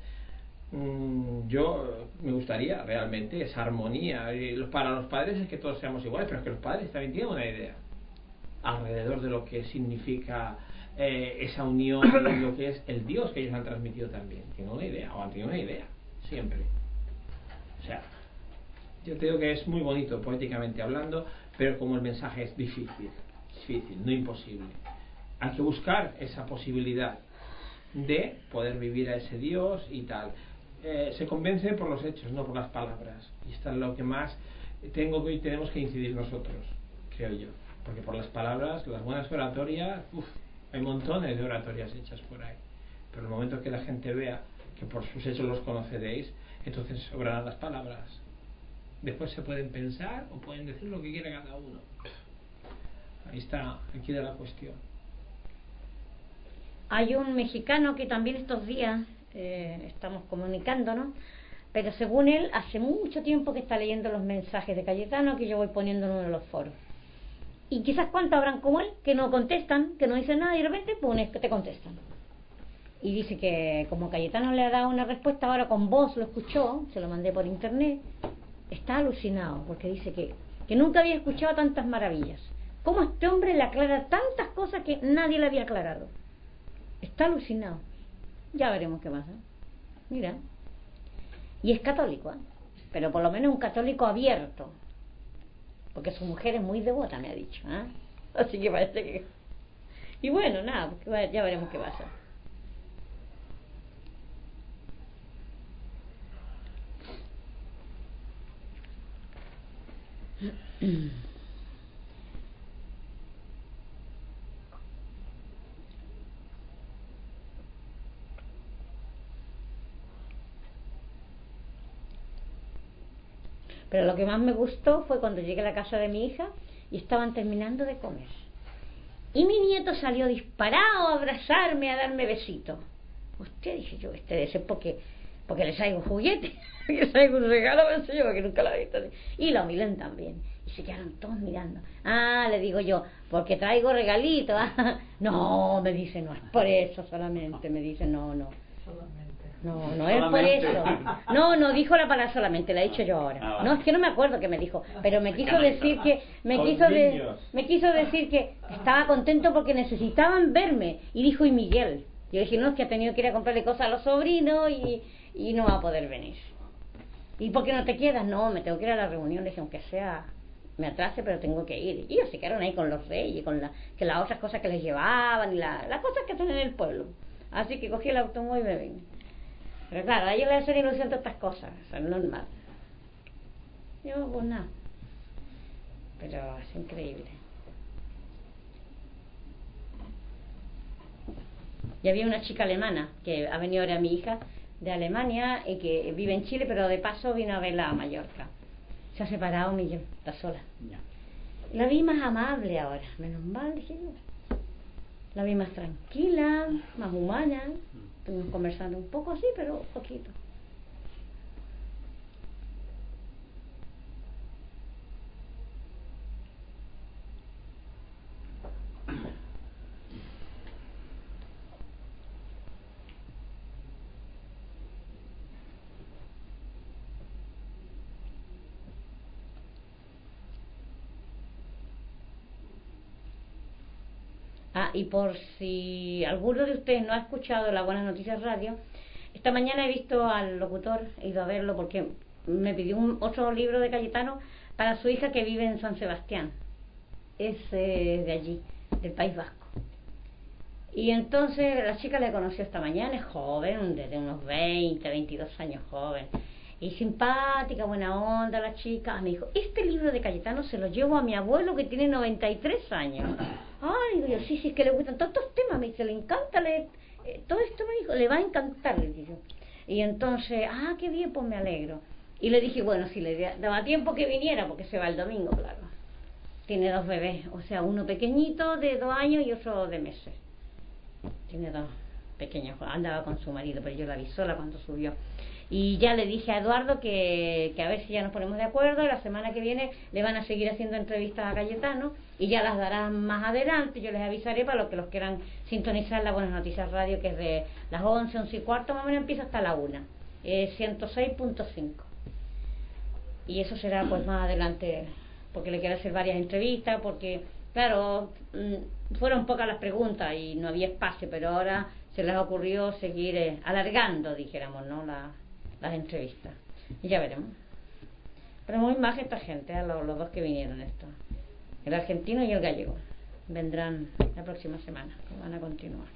Yo me gustaría realmente esa armonía. Para los padres es que todos seamos iguales, pero es que los padres también tienen una idea alrededor de lo que significa esa unión, lo que es el Dios que ellos han transmitido también. Tienen una idea, o han tenido una idea, siempre. O sea, yo te digo que es muy bonito poéticamente hablando, pero como el mensaje es difícil, no imposible. Hay que buscar esa posibilidad de poder vivir a ese Dios y tal. Se convence por los hechos, no por las palabras, y esto es lo que más tenemos que incidir nosotros, creo yo, porque por las palabras, las buenas oratorias, hay montones de oratorias hechas por ahí, pero en el momento que la gente vea que por sus hechos los conoceréis, entonces sobrarán las palabras. Después se pueden pensar o pueden decir lo que quiera cada uno. Ahí está, aquí de la cuestión.
Hay un mexicano que también estos días estamos comunicándonos, pero según él, hace mucho tiempo que está leyendo los mensajes de Cayetano que yo voy poniendo en uno de los foros. Y quizás cuántos habrán como él, que no contestan, que no dicen nada y de repente, pum, es que te contestan. Y dice que como Cayetano le ha dado una respuesta ahora con voz, lo escuchó, se lo mandé por internet, está alucinado, porque dice que nunca había escuchado tantas maravillas. Cómo este hombre le aclara tantas cosas que nadie le había aclarado. Está alucinado. Ya veremos qué pasa. Mira. Y es católico, ¿eh? Pero por lo menos un católico abierto. Porque su mujer es muy devota, me ha dicho, ¿eh? Así que parece que... Y bueno, nada, pues ya veremos qué pasa. Pero lo que más me gustó fue cuando llegué a la casa de mi hija y estaban terminando de comer. Y mi nieto salió disparado a abrazarme, a darme besitos. Hostia, dije yo, este debe ser porque le traigo juguete, que traigo un regalo, pensé yo, porque nunca lo he visto así. Y lo miran también. Y se quedaron todos mirando. Ah, le digo yo, porque traigo regalitos. No, me dice, no es por eso solamente. Me dice, no. No es por eso. No dijo la palabra solamente, la he dicho yo ahora. No, es que no me acuerdo qué me dijo, pero me quiso decir que me quiso decir que estaba contento porque necesitaban verme. Y dijo, y Miguel. Yo dije, no, es que ha tenido que ir a comprarle cosas a los sobrinos y no va a poder venir. ¿Y por qué no te quedas? No, me tengo que ir a la reunión. Le dije, aunque sea, me atrase, pero tengo que ir. Y ellos se quedaron ahí con los reyes, con las otras cosas que les llevaban y las cosas que hacen en el pueblo. Así que cogí el automóvil y me vine. Pero claro, a ellos les hacen ilusión todas estas cosas, eso es normal. Yo, pues nada. Pero es increíble. Y había una chica alemana que ha venido ahora mi hija de Alemania y que vive en Chile, pero de paso vino a verla a Mallorca. Se ha separado, Miguel, está sola.
Ya.
La vi más amable ahora, menos mal, dije yo. La vi más tranquila, más humana. Estuvimos conversando un poco así, pero poquito. Ah, y por si alguno de ustedes no ha escuchado la Buenas Noticias Radio, esta mañana he visto al locutor, he ido a verlo porque me pidió otro libro de Cayetano para su hija que vive en San Sebastián. Es de allí, del País Vasco. Y entonces la chica le conoció esta mañana, es joven, desde unos 20, 22 años joven. Y simpática, buena onda la chica. Me dijo, este libro de Cayetano se lo llevo a mi abuelo que tiene 93 años. Ay, digo yo, sí, es que le gustan todos estos temas. Me dice, le encanta leer. Todo esto me dijo, le va a encantar, le dije. Y entonces, qué bien, pues me alegro. Y le dije, bueno, si le daba tiempo que viniera, porque se va el domingo, claro. Tiene 2 bebés, o sea, uno pequeñito de 2 años y otro de meses. Tiene 2 pequeños, andaba con su marido, pero yo la vi sola cuando subió. Y ya le dije a Eduardo que a ver si ya nos ponemos de acuerdo. La semana que viene le van a seguir haciendo entrevistas a Cayetano y ya las darán más adelante. Yo les avisaré para los que los quieran sintonizar la Buenas Noticias Radio, que es de las 11, 11 y cuarto, más o menos empieza hasta la 1, 106.5. Y eso será pues más adelante, porque le quiero hacer varias entrevistas, porque claro, fueron pocas las preguntas y no había espacio, pero ahora se les ocurrió seguir alargando, dijéramos, ¿no?, las entrevistas. Y ya veremos. Pero muy más esta gente, los dos que vinieron estos, el argentino y el gallego, vendrán la próxima semana, que van a continuar.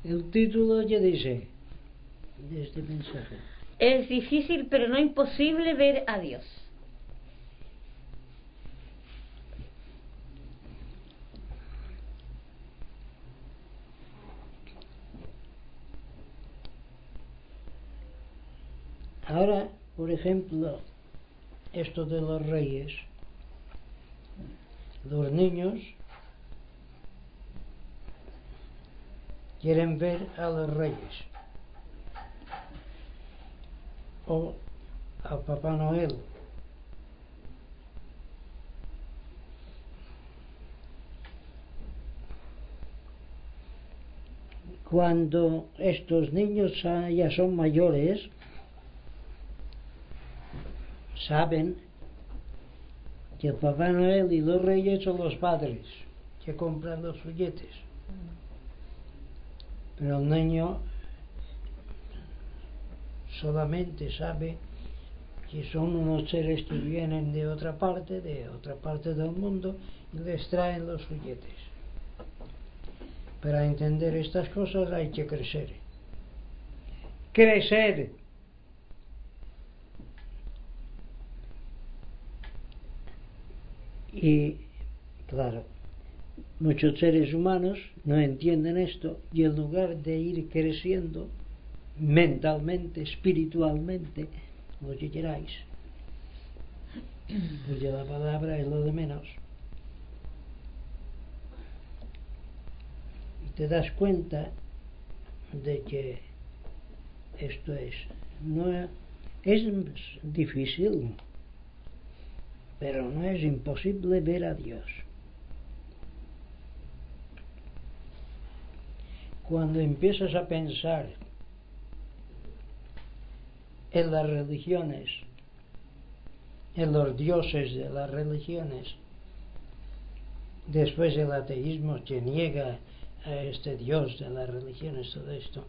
El título ya dice de este mensaje.
Es difícil, pero no imposible ver a Dios.
Ahora, por ejemplo, esto de los reyes, los niños quieren ver a los reyes o a Papá Noel. Cuando estos niños ya son mayores, saben que el Papá Noel y los reyes son los padres que compran los juguetes. Pero el niño solamente sabe que son unos seres que vienen de otra parte del mundo, y les traen los juguetes. Para entender estas cosas hay que crecer. ¡Crecer! Y, claro, muchos seres humanos no entienden esto, y en lugar de ir creciendo mentalmente, espiritualmente, lo que queráis, pues ya la palabra es lo de menos. Y te das cuenta de que esto es difícil, pero no es imposible ver a Dios. Cuando empiezas a pensar en las religiones, en los dioses de las religiones, después el ateísmo que niega a este Dios de las religiones, todo esto,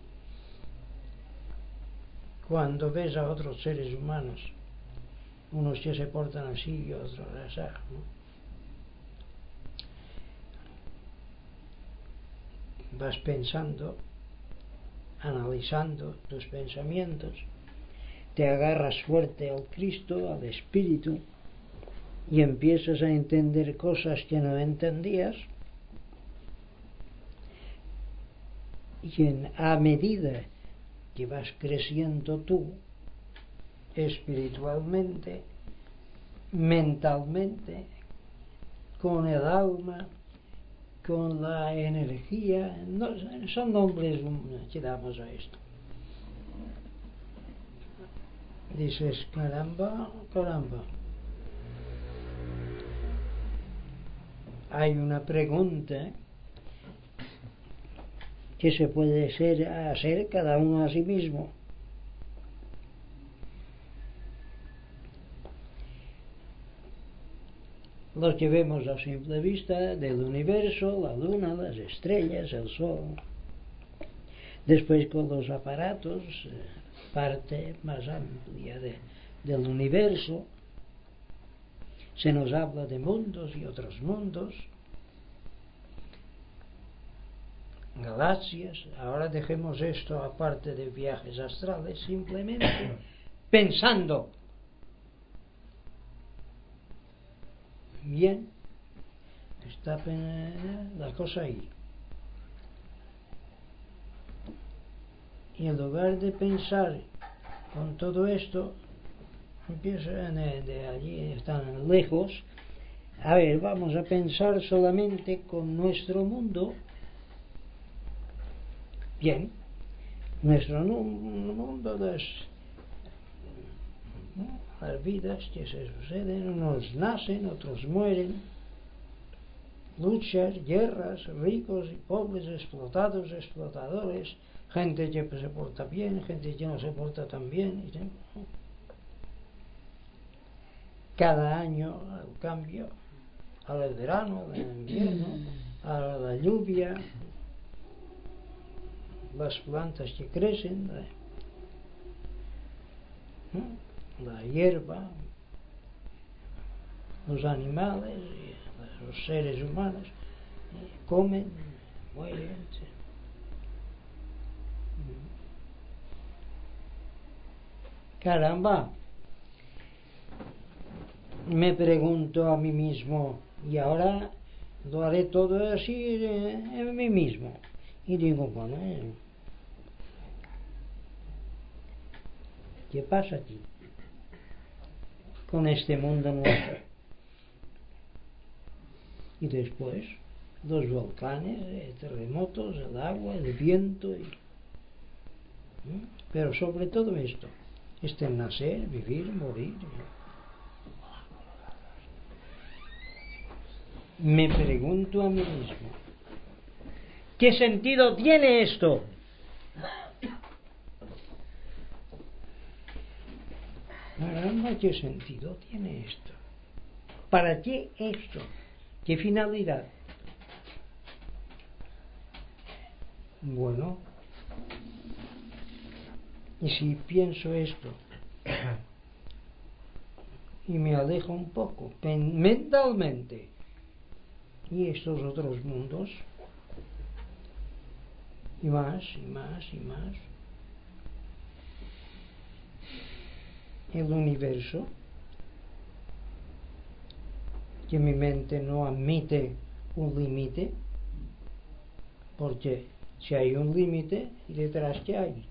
cuando ves a otros seres humanos, unos que se portan así y otros así, ¿no? Vas pensando, analizando tus pensamientos, te agarras fuerte al Cristo, al Espíritu, y empiezas a entender cosas que no entendías, y a medida que vas creciendo tú, espiritualmente, mentalmente, con el alma, con la energía, no, son nombres que damos a esto. Dices, caramba, hay una pregunta que se puede hacer cada uno a sí mismo. Lo que vemos a simple vista del universo, la luna, las estrellas, el sol. Después, con los aparatos, parte más amplia del universo, se nos habla de mundos y otros mundos, galaxias. Ahora dejemos esto aparte de viajes astrales, simplemente pensando. Bien, está la cosa ahí. Y en lugar de pensar con todo esto, empiezan de allí, están lejos. A ver, vamos a pensar solamente con nuestro mundo. Bien, nuestro mundo, las vidas que se suceden, unos nacen, otros mueren, luchas, guerras, ricos y pobres, explotados, explotadores, gente que se porta bien, gente que no se porta tan bien. Cada año el cambio, ahora el verano, ahora el invierno, ahora la lluvia, las plantas que crecen, la hierba, los animales, los seres humanos comen, mueren. caramba, me pregunto a mí mismo, y ahora lo haré todo así en mí mismo. Y digo, bueno, ¿qué pasa aquí con este mundo nuestro? Y después los volcanes, terremotos, el agua, el viento, pero sobre todo esto, este nacer, vivir, morir. Me pregunto a mí mismo, ¿qué sentido tiene esto? Caramba, ¿qué sentido tiene esto? ¿Para qué esto? ¿Qué finalidad? Bueno, y si pienso esto y me alejo un poco mentalmente, y estos otros mundos, y más, y más, y más, el universo, que mi mente no admite un límite, porque si hay un límite, ¿y detrás qué hay?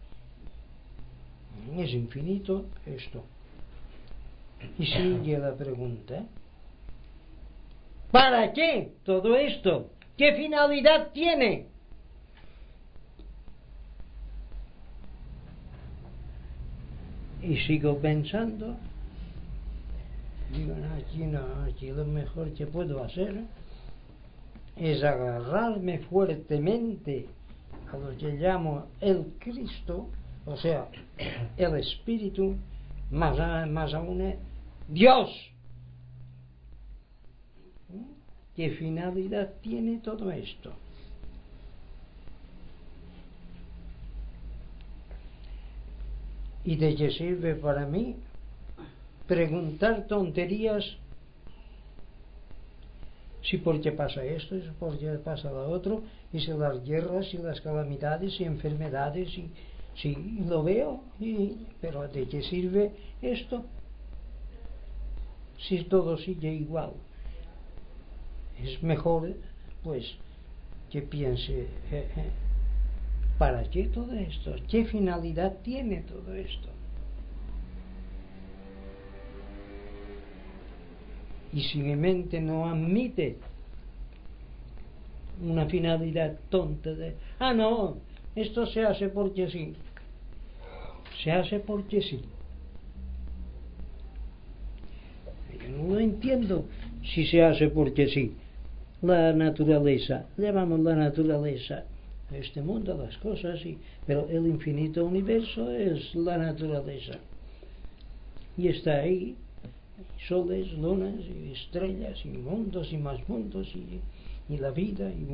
Es infinito esto. Y sigue la pregunta, ¿para qué todo esto? ¿Qué finalidad tiene? Y sigo pensando, digo, no, aquí lo mejor que puedo hacer es agarrarme fuertemente a lo que llamo el Cristo, o sea, el Espíritu, más aún Dios. ¿Qué finalidad tiene todo esto? ¿Y de qué sirve para mí preguntar tonterías? Si por qué pasa esto, y por qué pasa lo otro, y si las guerras, y las calamidades, y enfermedades, y sí, lo veo, pero ¿de qué sirve esto? Si todo sigue igual. Es mejor, pues, que piense, ¿para qué todo esto? ¿Qué finalidad tiene todo esto? Y si mi mente no admite una finalidad tonta de, no, esto se hace porque sí, se hace porque sí. Yo no lo entiendo si se hace porque sí. La naturaleza, llamamos la naturaleza a este mundo, las cosas, pero el infinito universo es la naturaleza. Y está ahí, soles, lunas, y estrellas, y mundos, y más mundos, y la vida, y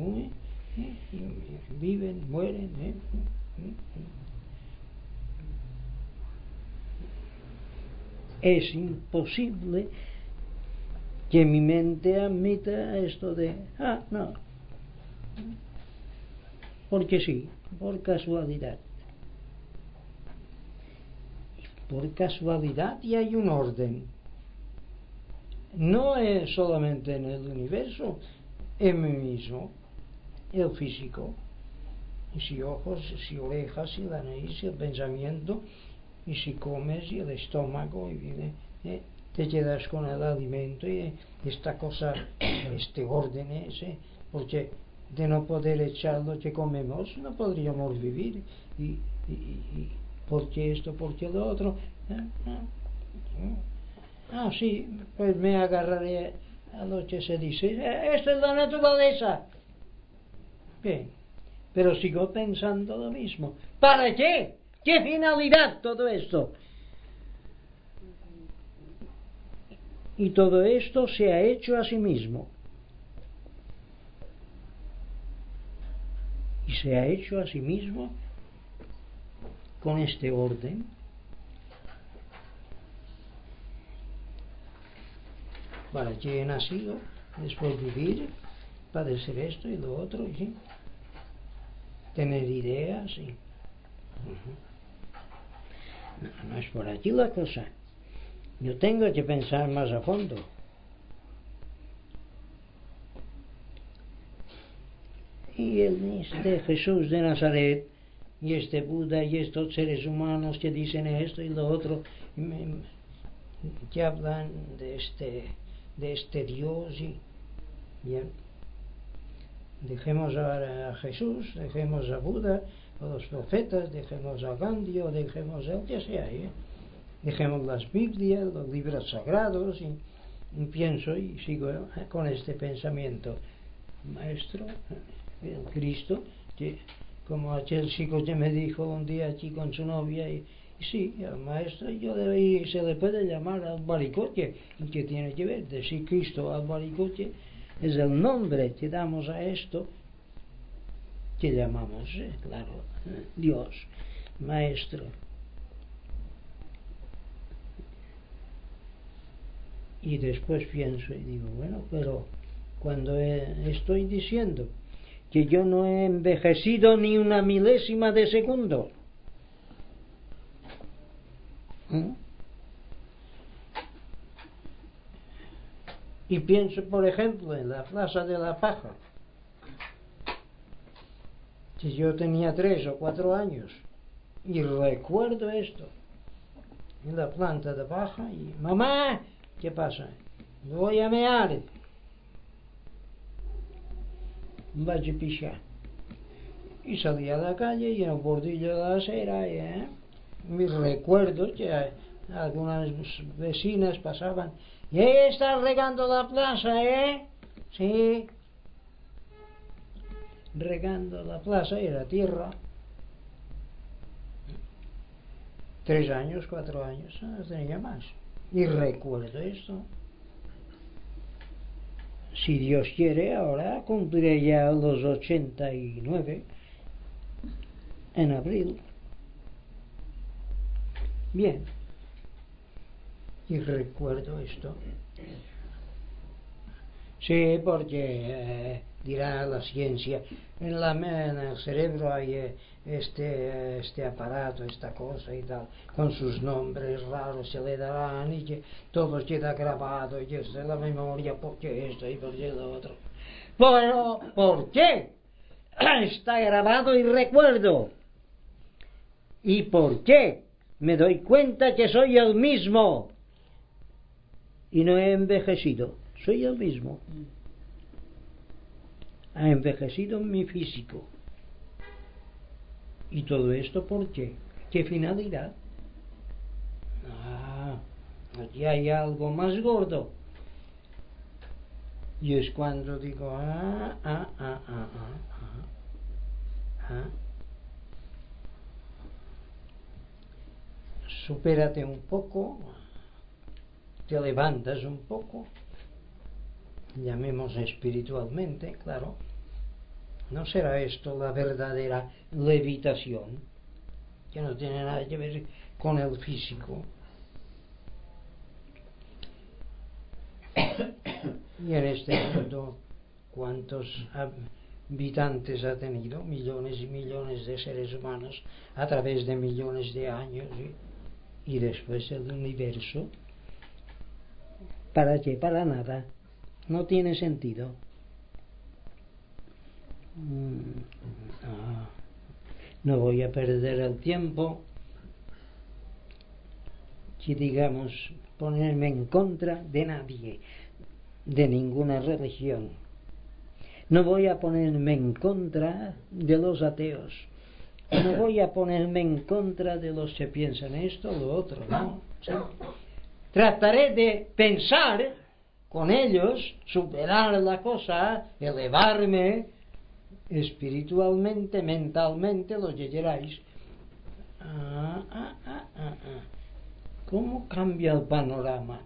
viven, mueren. Es imposible que mi mente admita esto de, no, porque sí, por casualidad. Por casualidad, y hay un orden. No es solamente en el universo, en mí mismo, el físico. Y si ojos, si orejas, si la nariz, si el pensamiento, y si comes, y el estómago, y te quedas con el alimento, y esta cosa, este orden porque de no poder echar lo que comemos, no podríamos vivir. Y porque esto, porque lo otro. Sí, pues me agarraré a lo que se dice, esto es la naturaleza. Bien, pero sigo pensando lo mismo. ¿Para qué? ¿Qué finalidad todo esto? Y todo esto se ha hecho a sí mismo. Y se ha hecho a sí mismo con este orden. ¿Para qué he nacido? Después vivir, padecer esto y lo otro, ¿sí? Tener ideas, No, no es por aquí la cosa. Yo tengo que pensar más a fondo. Y este Jesús de Nazaret, y este Buda, y estos seres humanos que dicen esto y lo otro, que hablan de este Dios, y bien, dejemos a Jesús, dejemos a Buda, a los profetas, dejemos a Gandhi, o dejemos el que sea, dejemos las Biblias, los libros sagrados, y pienso y sigo con este pensamiento. Maestro, el Cristo, que como aquel chico que me dijo un día aquí con su novia, y sí, el maestro, se le puede llamar albaricoque, y que tiene que ver, decir Cristo albaricoque es el nombre que damos a esto que llamamos, claro, Dios, maestro. Y después pienso y digo, bueno, pero cuando estoy diciendo que yo no he envejecido ni una milésima de segundo, y pienso, por ejemplo, en la Plaza de la Paja, que yo tenía 3 o 4 años, y recuerdo esto, en la planta de Paja, y mamá, ¿qué pasa? Voy a mear. Vaig a pixar. Y salí a la calle y en el bordillo de la acera, me recuerdo que algunas vecinas pasaban, y está regando la plaza, sí, regando la plaza, era tierra. 3 años, 4 años, no tenía más, y recuerdo esto. Si Dios quiere, ahora cumpliré ya los 89 en abril. Bien, y recuerdo esto. Sí, porque dirá la ciencia, en el cerebro hay este aparato, esta cosa y tal, con sus nombres raros se le darán, y que todo queda grabado, y esto es la memoria, porque esto y porque lo otro. Bueno, ¿por qué? Está grabado y recuerdo. ¿Y por qué? Me doy cuenta que soy el mismo y no he envejecido. Soy el mismo. Ha envejecido mi físico. ¿Y todo esto por qué? ¿Qué finalidad? Aquí hay algo más gordo. Y es cuando digo, supérate un poco, te levantas un poco, llamemos espiritualmente, claro. ¿No será esto la verdadera levitación? Que no tiene nada que ver con el físico. Y en este mundo, ¿cuántos habitantes ha tenido? Millones y millones de seres humanos a través de millones de años. Y después el universo. ¿Para qué? Para nada. No tiene sentido. No voy a perder el tiempo, si digamos, ponerme en contra de nadie, de ninguna religión. No voy a ponerme en contra de los ateos. No voy a ponerme en contra de los que piensan esto o lo otro, no. ¿Sí? Trataré de pensar con ellos, superar la cosa, elevarme espiritualmente, mentalmente, lo que queráis. ¿Cómo cambia el panorama?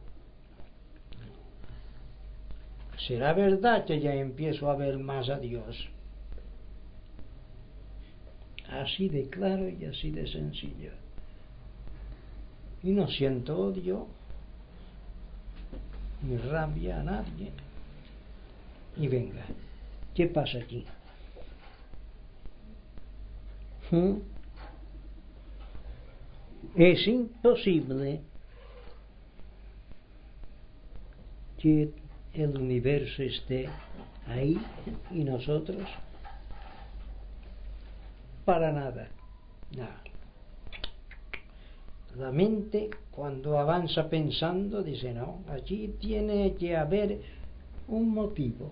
¿Será verdad que ya empiezo a ver más a Dios? Así de claro y así de sencillo. Y no siento odio ni rabia a nadie. Y venga, ¿qué pasa aquí? Es imposible que el universo esté ahí y nosotros para nada. No. La mente, cuando avanza pensando, dice: no, allí tiene que haber un motivo.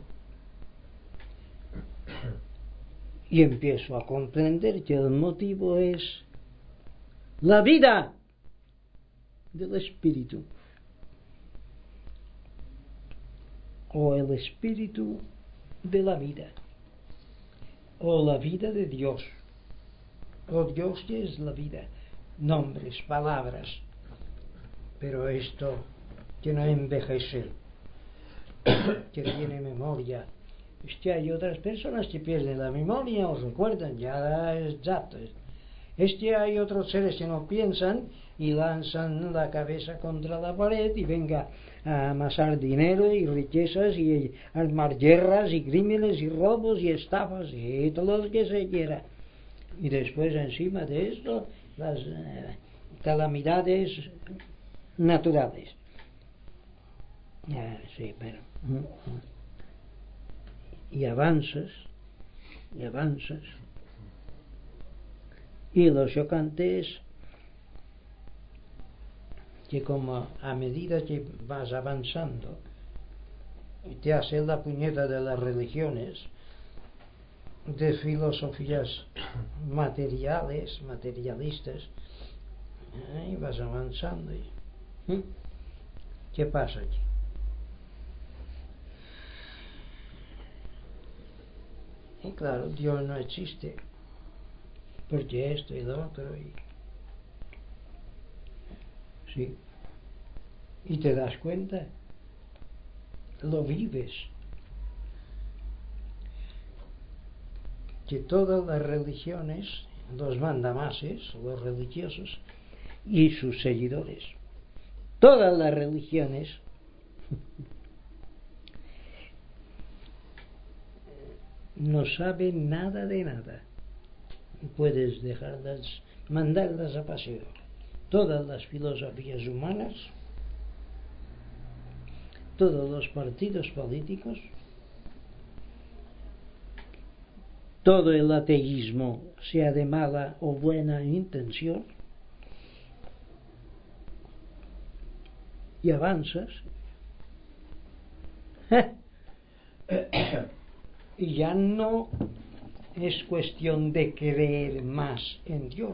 Y empiezo a comprender que el motivo es la vida del espíritu, o el espíritu de la vida, o la vida de Dios, o Dios que es la vida. Nombres, palabras, pero esto que no envejece, que tiene memoria. Es que hay otras personas que pierden la memoria o recuerdan, ya es exacto. Es que hay otros seres que no piensan y lanzan la cabeza contra la pared y venga a amasar dinero y riquezas y armar guerras y crímenes y robos y estafas y todo lo que se quiera. Y después, encima de esto, las calamidades naturales. Sí, pero y avanzas y lo chocante es que, como a medida que vas avanzando y te haces la puñeta de las religiones, de filosofías materialistas, y vas avanzando ¿qué pasa aquí? Y claro, Dios no existe porque esto y lo otro sí, y te das cuenta, lo vives, que todas las religiones, los mandamases, los religiosos y sus seguidores, todas las religiones no saben nada de nada. Puedes dejarlas, mandarlas a paseo. Todas las filosofías humanas, todos los partidos políticos, todo el ateísmo, sea de mala o buena intención, y avanzas y ya no es cuestión de creer más en Dios.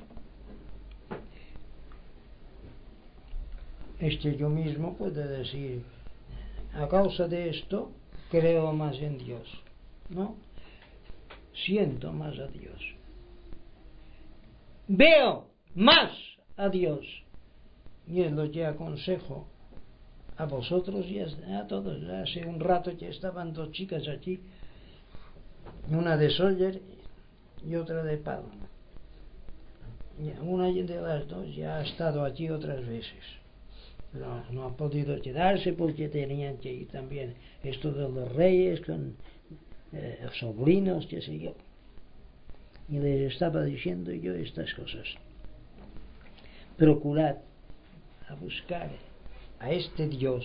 Es que yo mismo puedo decir: a causa de esto creo más en Dios, ¿no? Siento más a Dios, veo más a Dios, y es lo que aconsejo a vosotros y a todos. Hace un rato que estaban dos chicas aquí, una de Sawyer y otra de Palma. Una de las dos ya ha estado aquí otras veces, pero no ha podido quedarse porque tenían que ir también esto de los reyes con sobrinos, qué sé yo. Y les estaba diciendo yo estas cosas: procurad a buscar a este Dios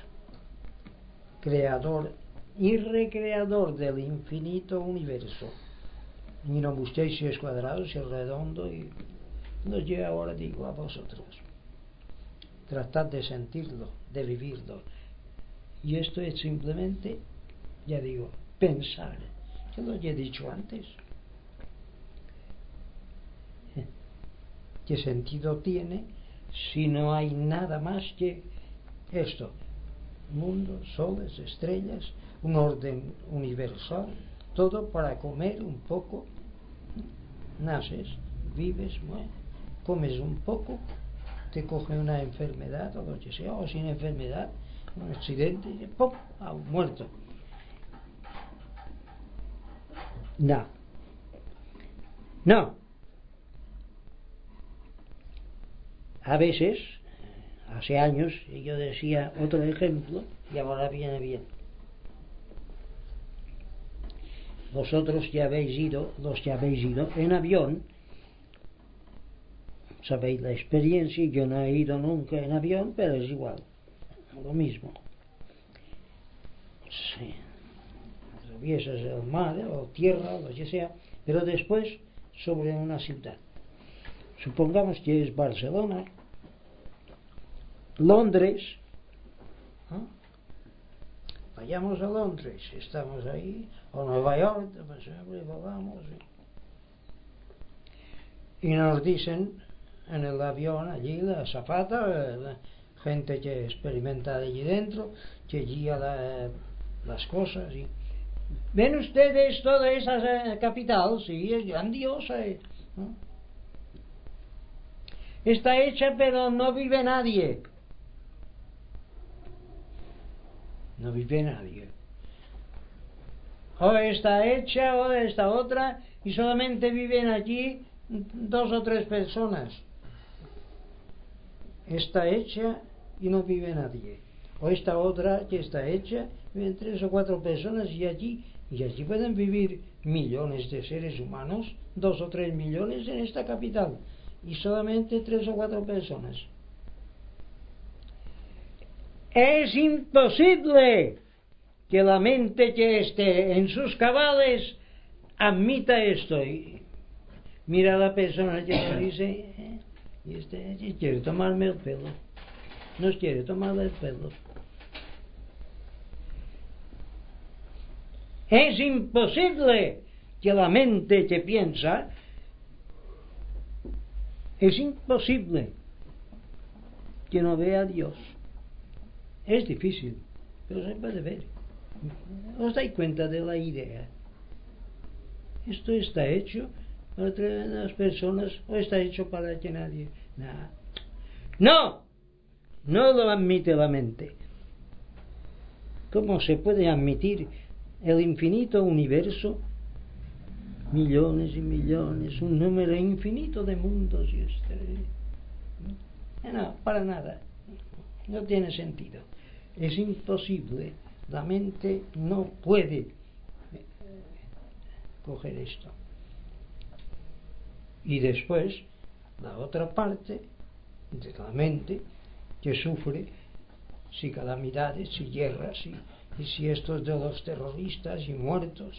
creador y recreador del infinito universo, y no busquéis si es cuadrado, si es redondo, y lo que ahora digo a vosotros. Tratad de sentirlo, de vivirlo, y esto es simplemente, ya digo, pensar, que lo que he dicho antes. ¿Qué sentido tiene si no hay nada más que esto? Mundo, soles, estrellas, un orden universal, todo para comer un poco. Naces, vives, bueno, comes un poco, te coge una enfermedad o lo que sea, o sin enfermedad, un accidente, y ¡pum!, muerto. No. A veces, hace años, yo decía otro ejemplo, y ahora viene bien. Vosotros ya habéis ido, los que habéis ido en avión, sabéis la experiencia, yo no he ido nunca en avión, pero es igual, lo mismo. Sí, atraviesas el mar o tierra, lo que sea, pero después sobre una ciudad. Supongamos que es Barcelona, Londres, ¿no? Vayamos a Londres, estamos ahí, o Nueva York, pues siempre vamos. Y nos dicen en el avión, allí la azafata, la gente que experimenta allí dentro, que guía las cosas. Y ven ustedes toda esa capital, sí, es grandiosa, ¿no? Está hecha, pero no vive nadie. No vive nadie. O está hecha, o está otra, y solamente viven allí 2 o 3 personas. Está hecha y no vive nadie. O esta otra que está hecha, viven 3 o 4 personas y allí pueden vivir millones de seres humanos, 2 o 3 millones en esta capital, y solamente 3 o 4 personas. Es imposible que la mente que esté en sus cabales admita esto. Y mira a la persona que nos dice, y este quiere tomarme el pelo, nos quiere tomar el pelo. Es imposible que la mente que piensa, es imposible que no vea a Dios. Es difícil, pero se puede ver. ¿Os dais cuenta de la idea? Esto está hecho para las personas, o está hecho para que nadie. No lo admite la mente. ¿Cómo se puede admitir el infinito universo? Millones y millones, un número infinito de mundos y estrellas. No, para nada. No tiene sentido. Es imposible. La mente no puede coger esto. Y después, la otra parte de la mente que sufre si calamidades, si guerras, y si estos de los terroristas y muertos.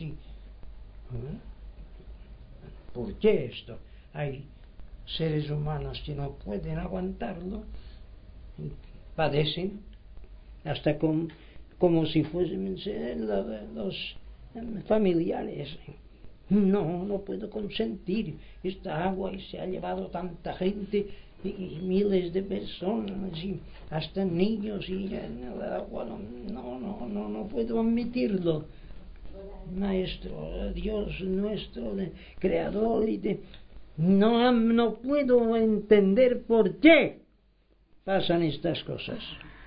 ¿Por qué esto? Hay seres humanos que no pueden aguantarlo, padecen hasta como si fuesen los familiares. No puedo consentir esta agua, y se ha llevado tanta gente y miles de personas y hasta niños, y el agua no puedo admitirlo. Maestro, Dios nuestro, creador, no puedo entender por qué pasan estas cosas.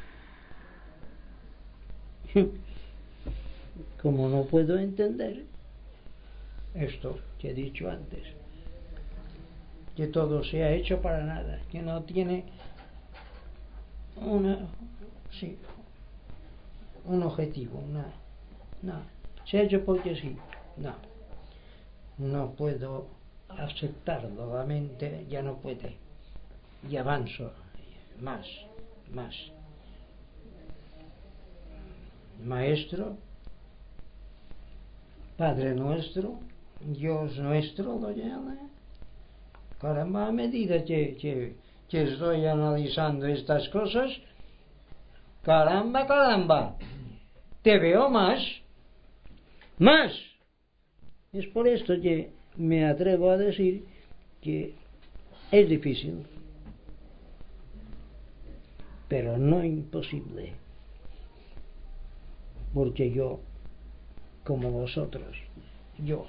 Como no puedo entender esto que he dicho antes, que todo se ha hecho para nada, que no tiene un objetivo, se ha hecho porque sí. No puedo aceptarlo, la mente ya no puede, y avanzo más. Maestro, Padre nuestro, Dios nuestro, lo llama. Caramba, a medida que estoy analizando estas cosas, caramba, te veo más. Es por esto que me atrevo a decir que es difícil, pero no imposible, porque yo, como vosotros, yo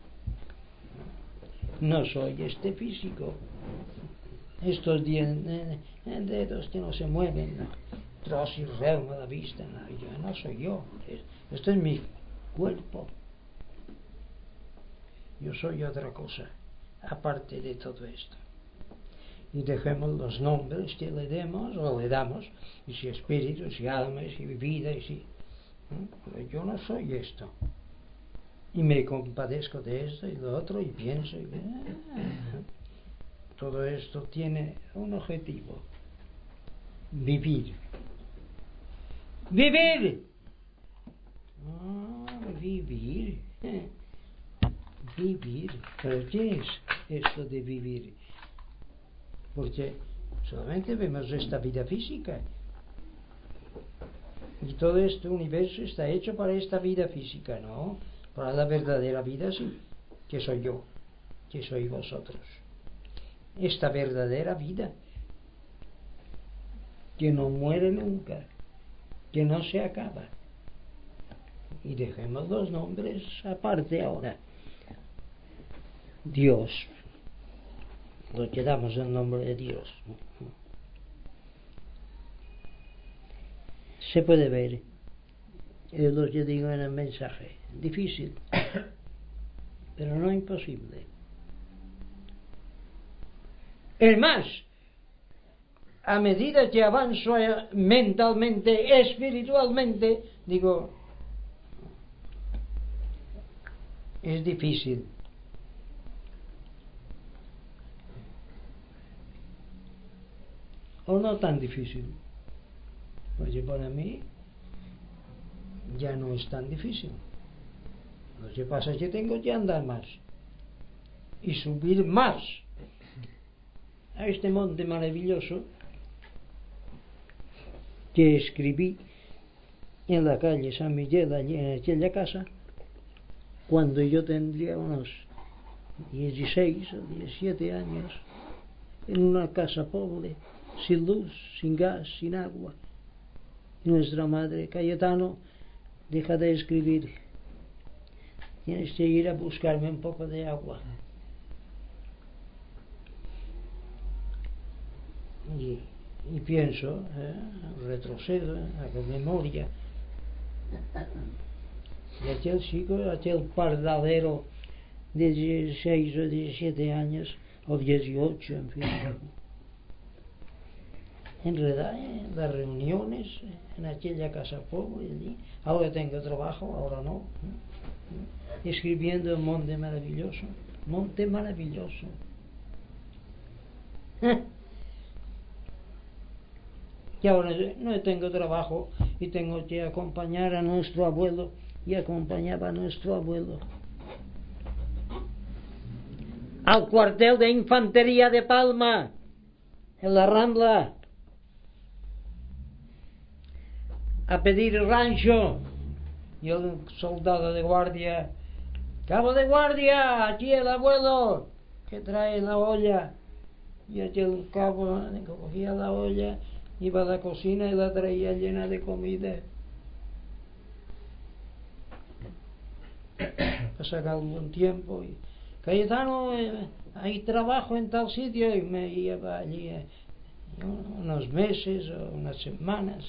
no soy este físico, estos 10 dedos que no se mueven, tros y reuma a la vista, yo no soy yo, esto es mi cuerpo. Yo soy otra cosa, aparte de todo esto. Y dejemos los nombres que le demos o le damos, y si espíritu, si alma, si vida, y si... Yo no soy esto. Y me compadezco de esto y lo otro, y pienso, todo esto tiene un objetivo: vivir. ¡Vivir! Vivir. Vivir. ¿Pero qué es esto de vivir? Porque solamente vemos esta vida física. Y todo este universo está hecho para esta vida física, ¿no? Para la verdadera vida, sí. Que soy yo, que soy vosotros. Esta verdadera vida, que no muere nunca, que no se acaba. Y dejemos los nombres aparte ahora. Dios, lo que damos el nombre de Dios. Se puede ver, es lo que digo en el mensaje, difícil, pero no imposible. Es más, a medida que avanzo mentalmente, espiritualmente, digo, es difícil. O no tan difícil. Porque para mí ya no es tan difícil. Lo que pasa es que tengo que andar más y subir más a este monte maravilloso que escribí en la calle San Miguel, allí en aquella casa, cuando yo tendría unos 16 o 17 años, en una casa pobre, sin luz, sin gas, sin agua. Y nuestra madre: Cayetano, deja de escribir, tienes que ir a buscarme un poco de agua. Y pienso, retrocedo, hago memoria de aquel chico, aquel pardalero de 16 o 17 años, o 18, en fin, enredado en las reuniones, en aquella casa pobre allí. Ahora tengo trabajo, ahora no, escribiendo el monte maravilloso, monte maravilloso. Y ahora no tengo trabajo y tengo que acompañar a nuestro abuelo, y acompañaba a nuestro abuelo al cuartel de infantería de Palma, en la Rambla, a pedir rancho. Y el soldado de guardia: cabo de guardia, aquí el abuelo, que trae la olla. Y aquel cabo cogía la olla, iba a la cocina y la traía llena de comida. Pasaba algún tiempo y: Cayetano, hay trabajo en tal sitio, y me lleva allí unos meses o unas semanas.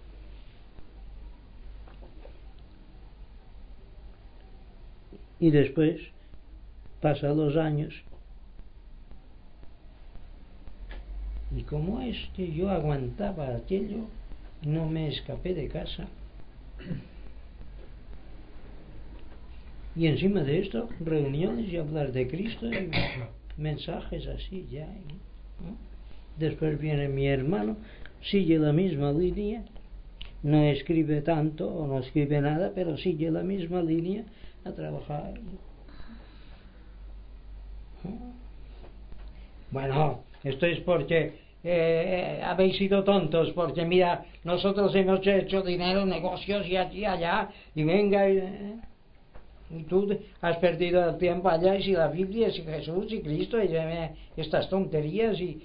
Y después pasan los años. ¿Y cómo es que yo aguantaba aquello? No me escapé de casa. Y encima de esto, reuniones y hablar de Cristo y mensajes así ya. Después viene mi hermano, sigue la misma línea, no escribe tanto o no escribe nada, pero sigue la misma línea a trabajar. Bueno, esto es porque habéis sido tontos, porque mira, nosotros hemos hecho dinero, negocios y aquí y allá, y venga, y tú has perdido el tiempo allá, y si la Biblia, y si Jesús y Cristo, y estas tonterías, y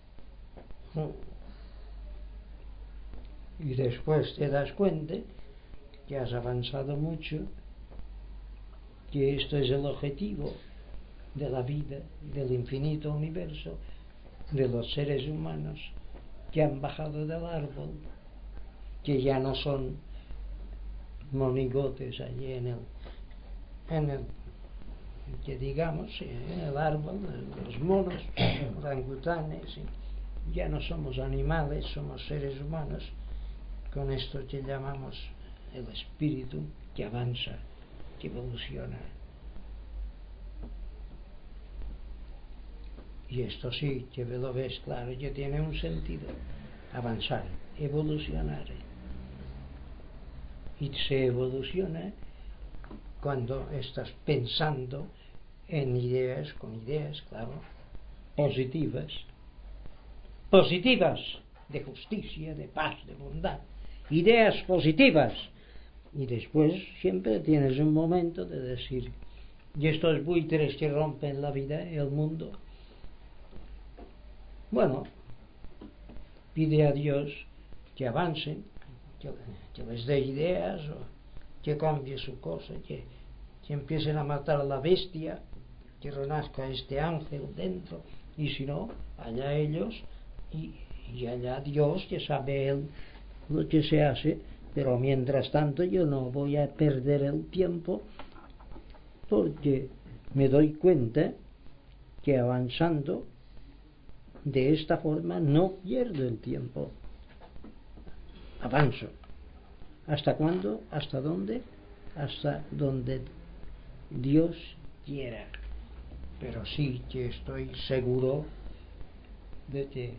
después te das cuenta que has avanzado mucho, que esto es el objetivo de la vida, del infinito universo, de los seres humanos que han bajado del árbol, que ya no son monigotes allí en el que digamos, en el árbol, los monos, orangutanes, ya no somos animales, somos seres humanos, con esto que llamamos el espíritu, que avanza, que evoluciona. Y esto sí, que lo ves claro, que tiene un sentido. Avanzar, evolucionar. Y se evoluciona cuando estás pensando en ideas, con ideas, claro, positivas, de justicia, de paz, de bondad, ideas positivas. Y después siempre tienes un momento de decir, y estos buitres que rompen la vida, el mundo, bueno, pide a Dios que avancen, que les dé ideas, o que cambie su cosa, que empiecen a matar a la bestia, que renazca este ángel dentro, y si no, allá ellos, y allá Dios, que sabe Él lo que se hace, pero mientras tanto yo no voy a perder el tiempo, porque me doy cuenta que avanzando de esta forma no pierdo el tiempo, avanzo. ¿Hasta cuándo? ¿Hasta dónde? Hasta donde Dios quiera. Pero sí que estoy seguro de que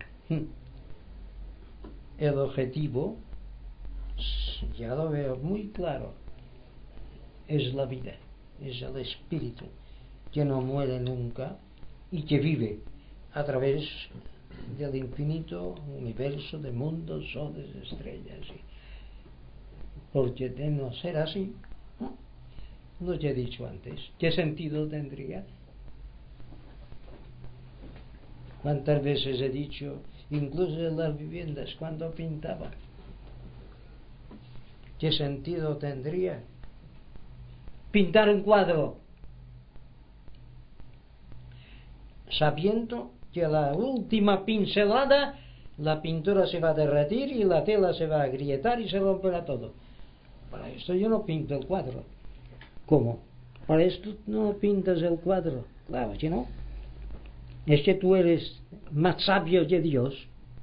el objetivo, ya lo veo muy claro, es la vida, es el espíritu que no muere nunca y que vive a través del infinito universo de mundos, soles, estrellas. Porque de no ser así, lo que he dicho antes, ¿qué sentido tendría? ¿Cuántas veces he dicho, incluso en las viviendas, cuando pintaba, qué sentido tendría pintar un cuadro sabiendo que a la última pincelada la pintura se va a derretir y la tela se va a agrietar y se romperá todo? Para esto yo no pinto el cuadro. ¿Cómo? Para esto no pintas el cuadro. Claro que no. Es que tú eres más sabio que Dios.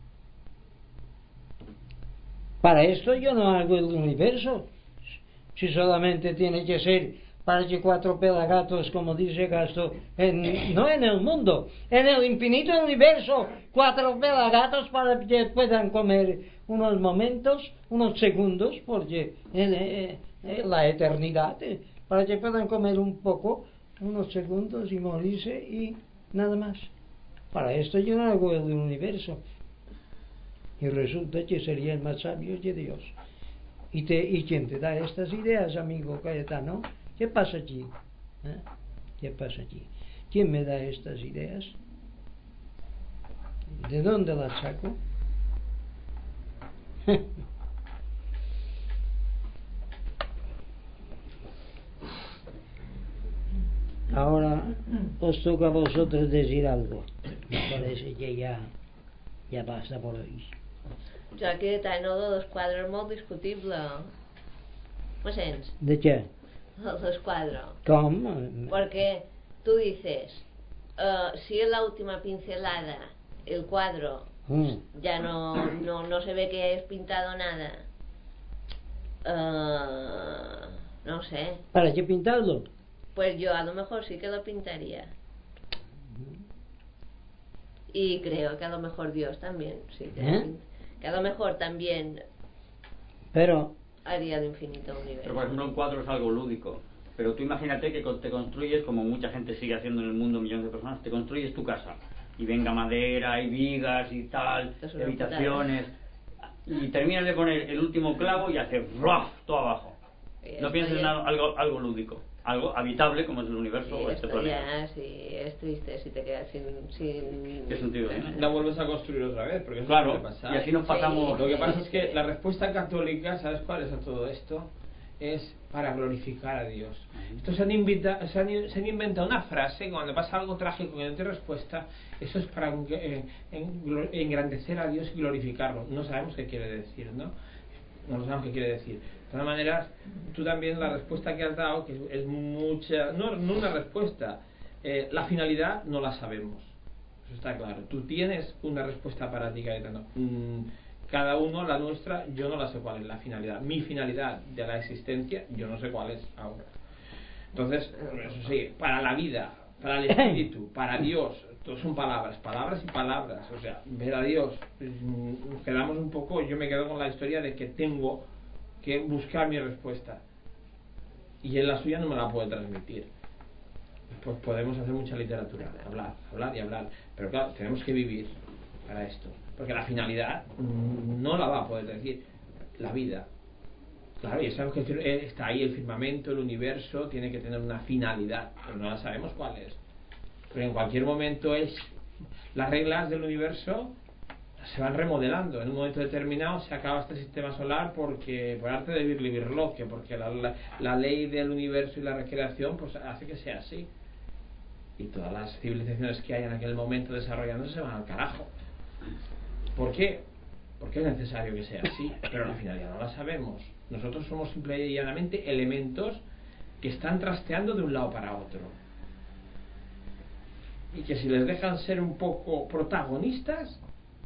Para esto yo no hago el universo. Si solamente tiene que ser para que 4 pelagatos, como dice Gasto, no en el mundo, en el infinito universo, 4 pelagatos para que puedan comer unos momentos, unos segundos, porque en la eternidad, para que puedan comer un poco, unos segundos y morirse y nada más. Para esto yo no hago el universo. Y resulta que sería el más sabio que Dios. ¿Y quién te da estas ideas, amigo Cayetano? ¿Qué pasa aquí? ¿Qué pasa aquí? ¿Quién me da estas ideas? ¿De dónde las saco? Ahora os toca a vosotros decir algo. Me parece que ya basta por hoy.
Jo aquest any el dels quadres és molt discutible. ¿Me sents?
¿De qué?
El dels quadres.
¿Cómo?
Porque tú dices, si es la última pincelada, el cuadro ya no se ve que hayas pintado nada. No sé.
¿Para qué pintarlo?
Pues yo a lo mejor sí que lo pintaría. Y creo que a lo mejor Dios también, sí, que a lo mejor también
Pero
haría el infinito universo.
Pero por ejemplo un cuadro es algo lúdico. Pero tú imagínate que te construyes, como mucha gente sigue haciendo en el mundo, millones de personas, te construyes tu casa. Y venga madera, y vigas y tal, habitaciones. Y terminas de poner el último clavo y hace ¡ruaf! Todo abajo. No pienses en algo lúdico. Algo habitable como es el universo o este planeta.
Ya, sí, es triste si te quedas sin
¿Qué sentido tiene?
La vuelves a construir otra vez, porque eso
claro,
suele pasar.
y así nos pasamos.
Sí. Lo que pasa es que la respuesta católica, ¿sabes cuál es a todo esto? Es para glorificar a Dios. Estos se han inventado una frase, cuando pasa algo trágico que no tiene respuesta, eso es para engrandecer a Dios y glorificarlo. No sabemos qué quiere decir, ¿no? No sabemos qué quiere decir. De todas maneras, tú también la respuesta que has dado, que es mucha, no una respuesta, la finalidad no la sabemos. Eso está claro. Tú tienes una respuesta para ti, Cayetano. Cada uno, la nuestra, yo no la sé cuál es la finalidad. Mi finalidad de la existencia, yo no sé cuál es ahora. Entonces, eso sí, para la vida, para el espíritu, para Dios, todo son palabras, palabras y palabras. O sea, ver a Dios, nos quedamos un poco, yo me quedo con la historia de que tengo que buscar mi respuesta y él la suya no me la puede transmitir. Pues podemos hacer mucha literatura, hablar y hablar, pero claro, tenemos que vivir para esto, porque la finalidad no la va a poder decir la vida. Claro, ya sabemos que está ahí el firmamento, el universo tiene que tener una finalidad, pero no la sabemos cuál es. Pero en cualquier momento las reglas del universo se van remodelando. En un momento determinado se acaba este sistema solar porque por arte de Birlibirloque, porque la ley del universo y la recreación pues hace que sea así. Y todas las civilizaciones que hay en aquel momento desarrollándose se van al carajo. ¿Por qué? Porque es necesario que sea así, pero la finalidad no la sabemos. Nosotros somos simple y llanamente elementos que están trasteando de un lado para otro. Y que si les dejan ser un poco protagonistas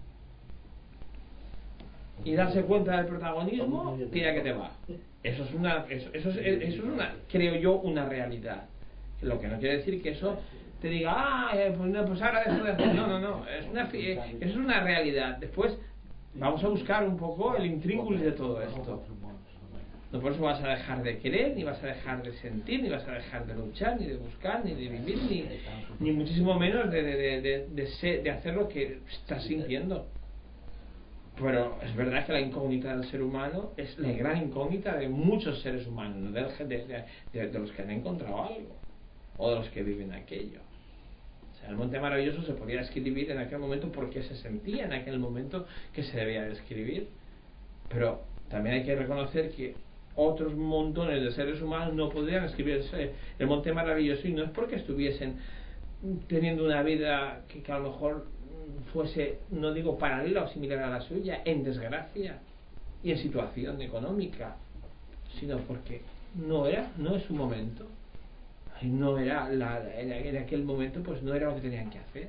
y darse cuenta del protagonismo, tira que te va. Eso es una, creo yo, una realidad. Lo que no quiere decir que eso te diga, pues no, pues ahora dejo de hacer. No, eso es una realidad. Después vamos a buscar un poco el intríngulis de todo esto. No por eso vas a dejar de querer, ni vas a dejar de sentir, ni vas a dejar de luchar, ni de buscar, ni de vivir, ni muchísimo menos de hacer lo que estás sintiendo. Pero es verdad que la incógnita del ser humano es la gran incógnita de muchos seres humanos, de los que han encontrado algo, o de los que viven aquello. O sea, el Monte Maravilloso se podía escribir en aquel momento porque se sentía en aquel momento que se debía de escribir. Pero también hay que reconocer que otros montones de seres humanos no podrían escribir el Monte Maravilloso, y no es porque estuviesen teniendo una vida que a lo mejor fuese, no digo paralela o similar a la suya, en desgracia y en situación económica, sino porque no es su momento, no era en aquel momento, pues no era lo que tenían que hacer.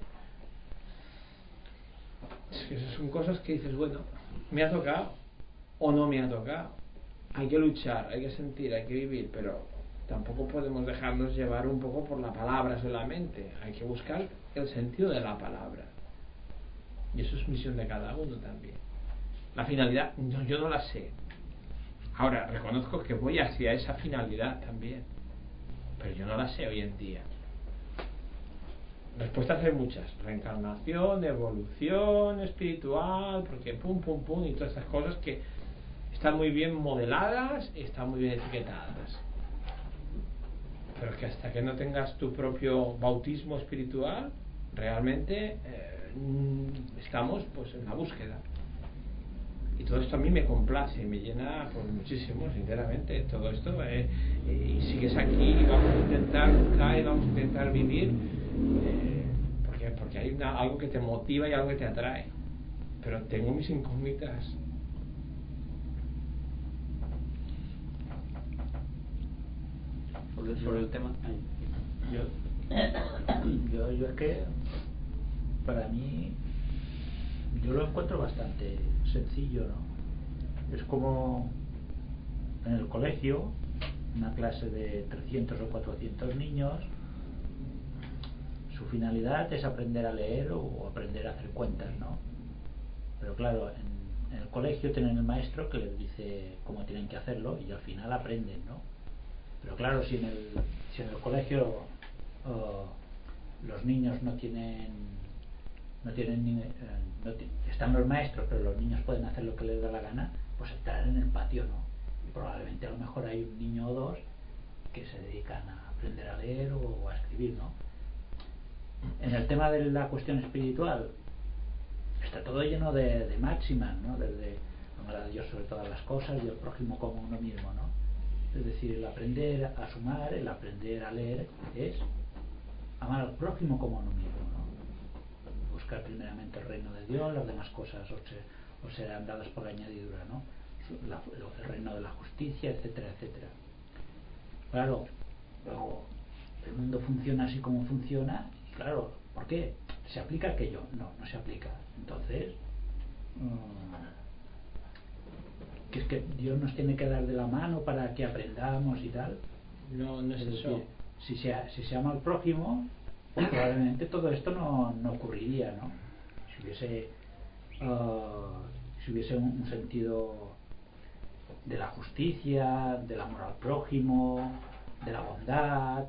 Es que esas son cosas que dices, bueno, me ha tocado o no me ha tocado. Hay que luchar, hay que sentir, hay que vivir, pero tampoco podemos dejarnos llevar un poco por la palabra solamente. Hay que buscar el sentido de la palabra, y eso es misión de cada uno también. La finalidad yo no la sé. Ahora reconozco que voy hacia esa finalidad también, pero yo no la sé hoy en día. Respuestas hay muchas: reencarnación, evolución espiritual, porque pum y todas estas cosas que están muy bien modeladas y están muy bien etiquetadas, pero que hasta que no tengas tu propio bautismo espiritual, realmente estamos pues en la búsqueda. Y todo esto a mí me complace y me llena pues muchísimo, sinceramente. Todo esto y sigues aquí y vamos a intentar buscar y vamos a intentar vivir, porque hay algo que te motiva y algo que te atrae, pero tengo mis incógnitas.
Sobre el tema.
Yo es que para mí yo lo encuentro bastante sencillo, ¿no? Es como en el colegio, una clase de 300 o 400 niños, su finalidad es aprender a leer o aprender a hacer cuentas, ¿no? Pero claro, en el colegio tienen el maestro que les dice cómo tienen que hacerlo y al final aprenden, ¿no? Pero claro, si en el colegio los niños están los maestros, pero los niños pueden hacer lo que les da la gana, pues estarán en el patio, ¿no? Y probablemente a lo mejor hay un niño o dos que se dedican a aprender a leer o a escribir, ¿no? En el tema de la cuestión espiritual está todo lleno de máximas, ¿no? Desde amar a Dios sobre todas las cosas y al prójimo como uno mismo, ¿no? Es decir, el aprender a sumar, el aprender a leer es amar al prójimo como a uno mismo, ¿no? Buscar primeramente el reino de Dios, las demás cosas os serán dadas por añadidura, ¿no? El reino de la justicia, etcétera, etcétera. Claro, luego el mundo funciona así como funciona, y claro, ¿por qué? ¿Se aplica aquello? No se aplica. Entonces, que es que Dios nos tiene que dar de la mano para que aprendamos y tal.
No es
Es
eso.
decir, si se ama al prójimo, pues probablemente todo esto no ocurriría, ¿no? Si hubiese un sentido de la justicia, del amor al prójimo, de la bondad,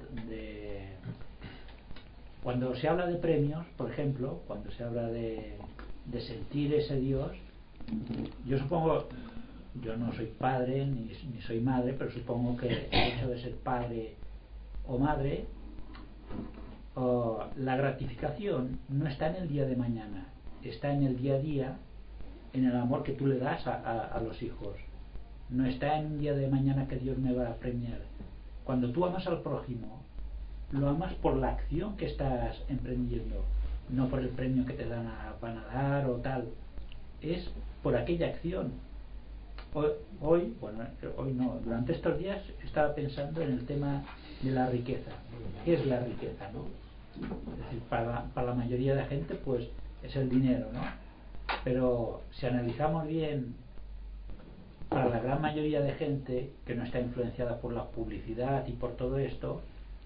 cuando se habla de premios, por ejemplo, cuando se habla de sentir ese Dios, yo supongo, yo no soy padre ni soy madre, pero supongo que el hecho de ser padre o madre, la gratificación no está en el día de mañana, está en el día a día, en el amor que tú le das a los hijos. No está en un día de mañana que Dios me va a premiar. Cuando tú amas al prójimo, lo amas por la acción que estás emprendiendo, no por el premio que te van a dar o tal. Es por aquella acción. Hoy no, durante estos días estaba pensando en el tema de la riqueza. ¿Qué es la riqueza, no? Es decir, para la mayoría de gente, pues es el dinero, ¿no? Pero si analizamos bien, para la gran mayoría de gente que no está influenciada por la publicidad y por todo esto,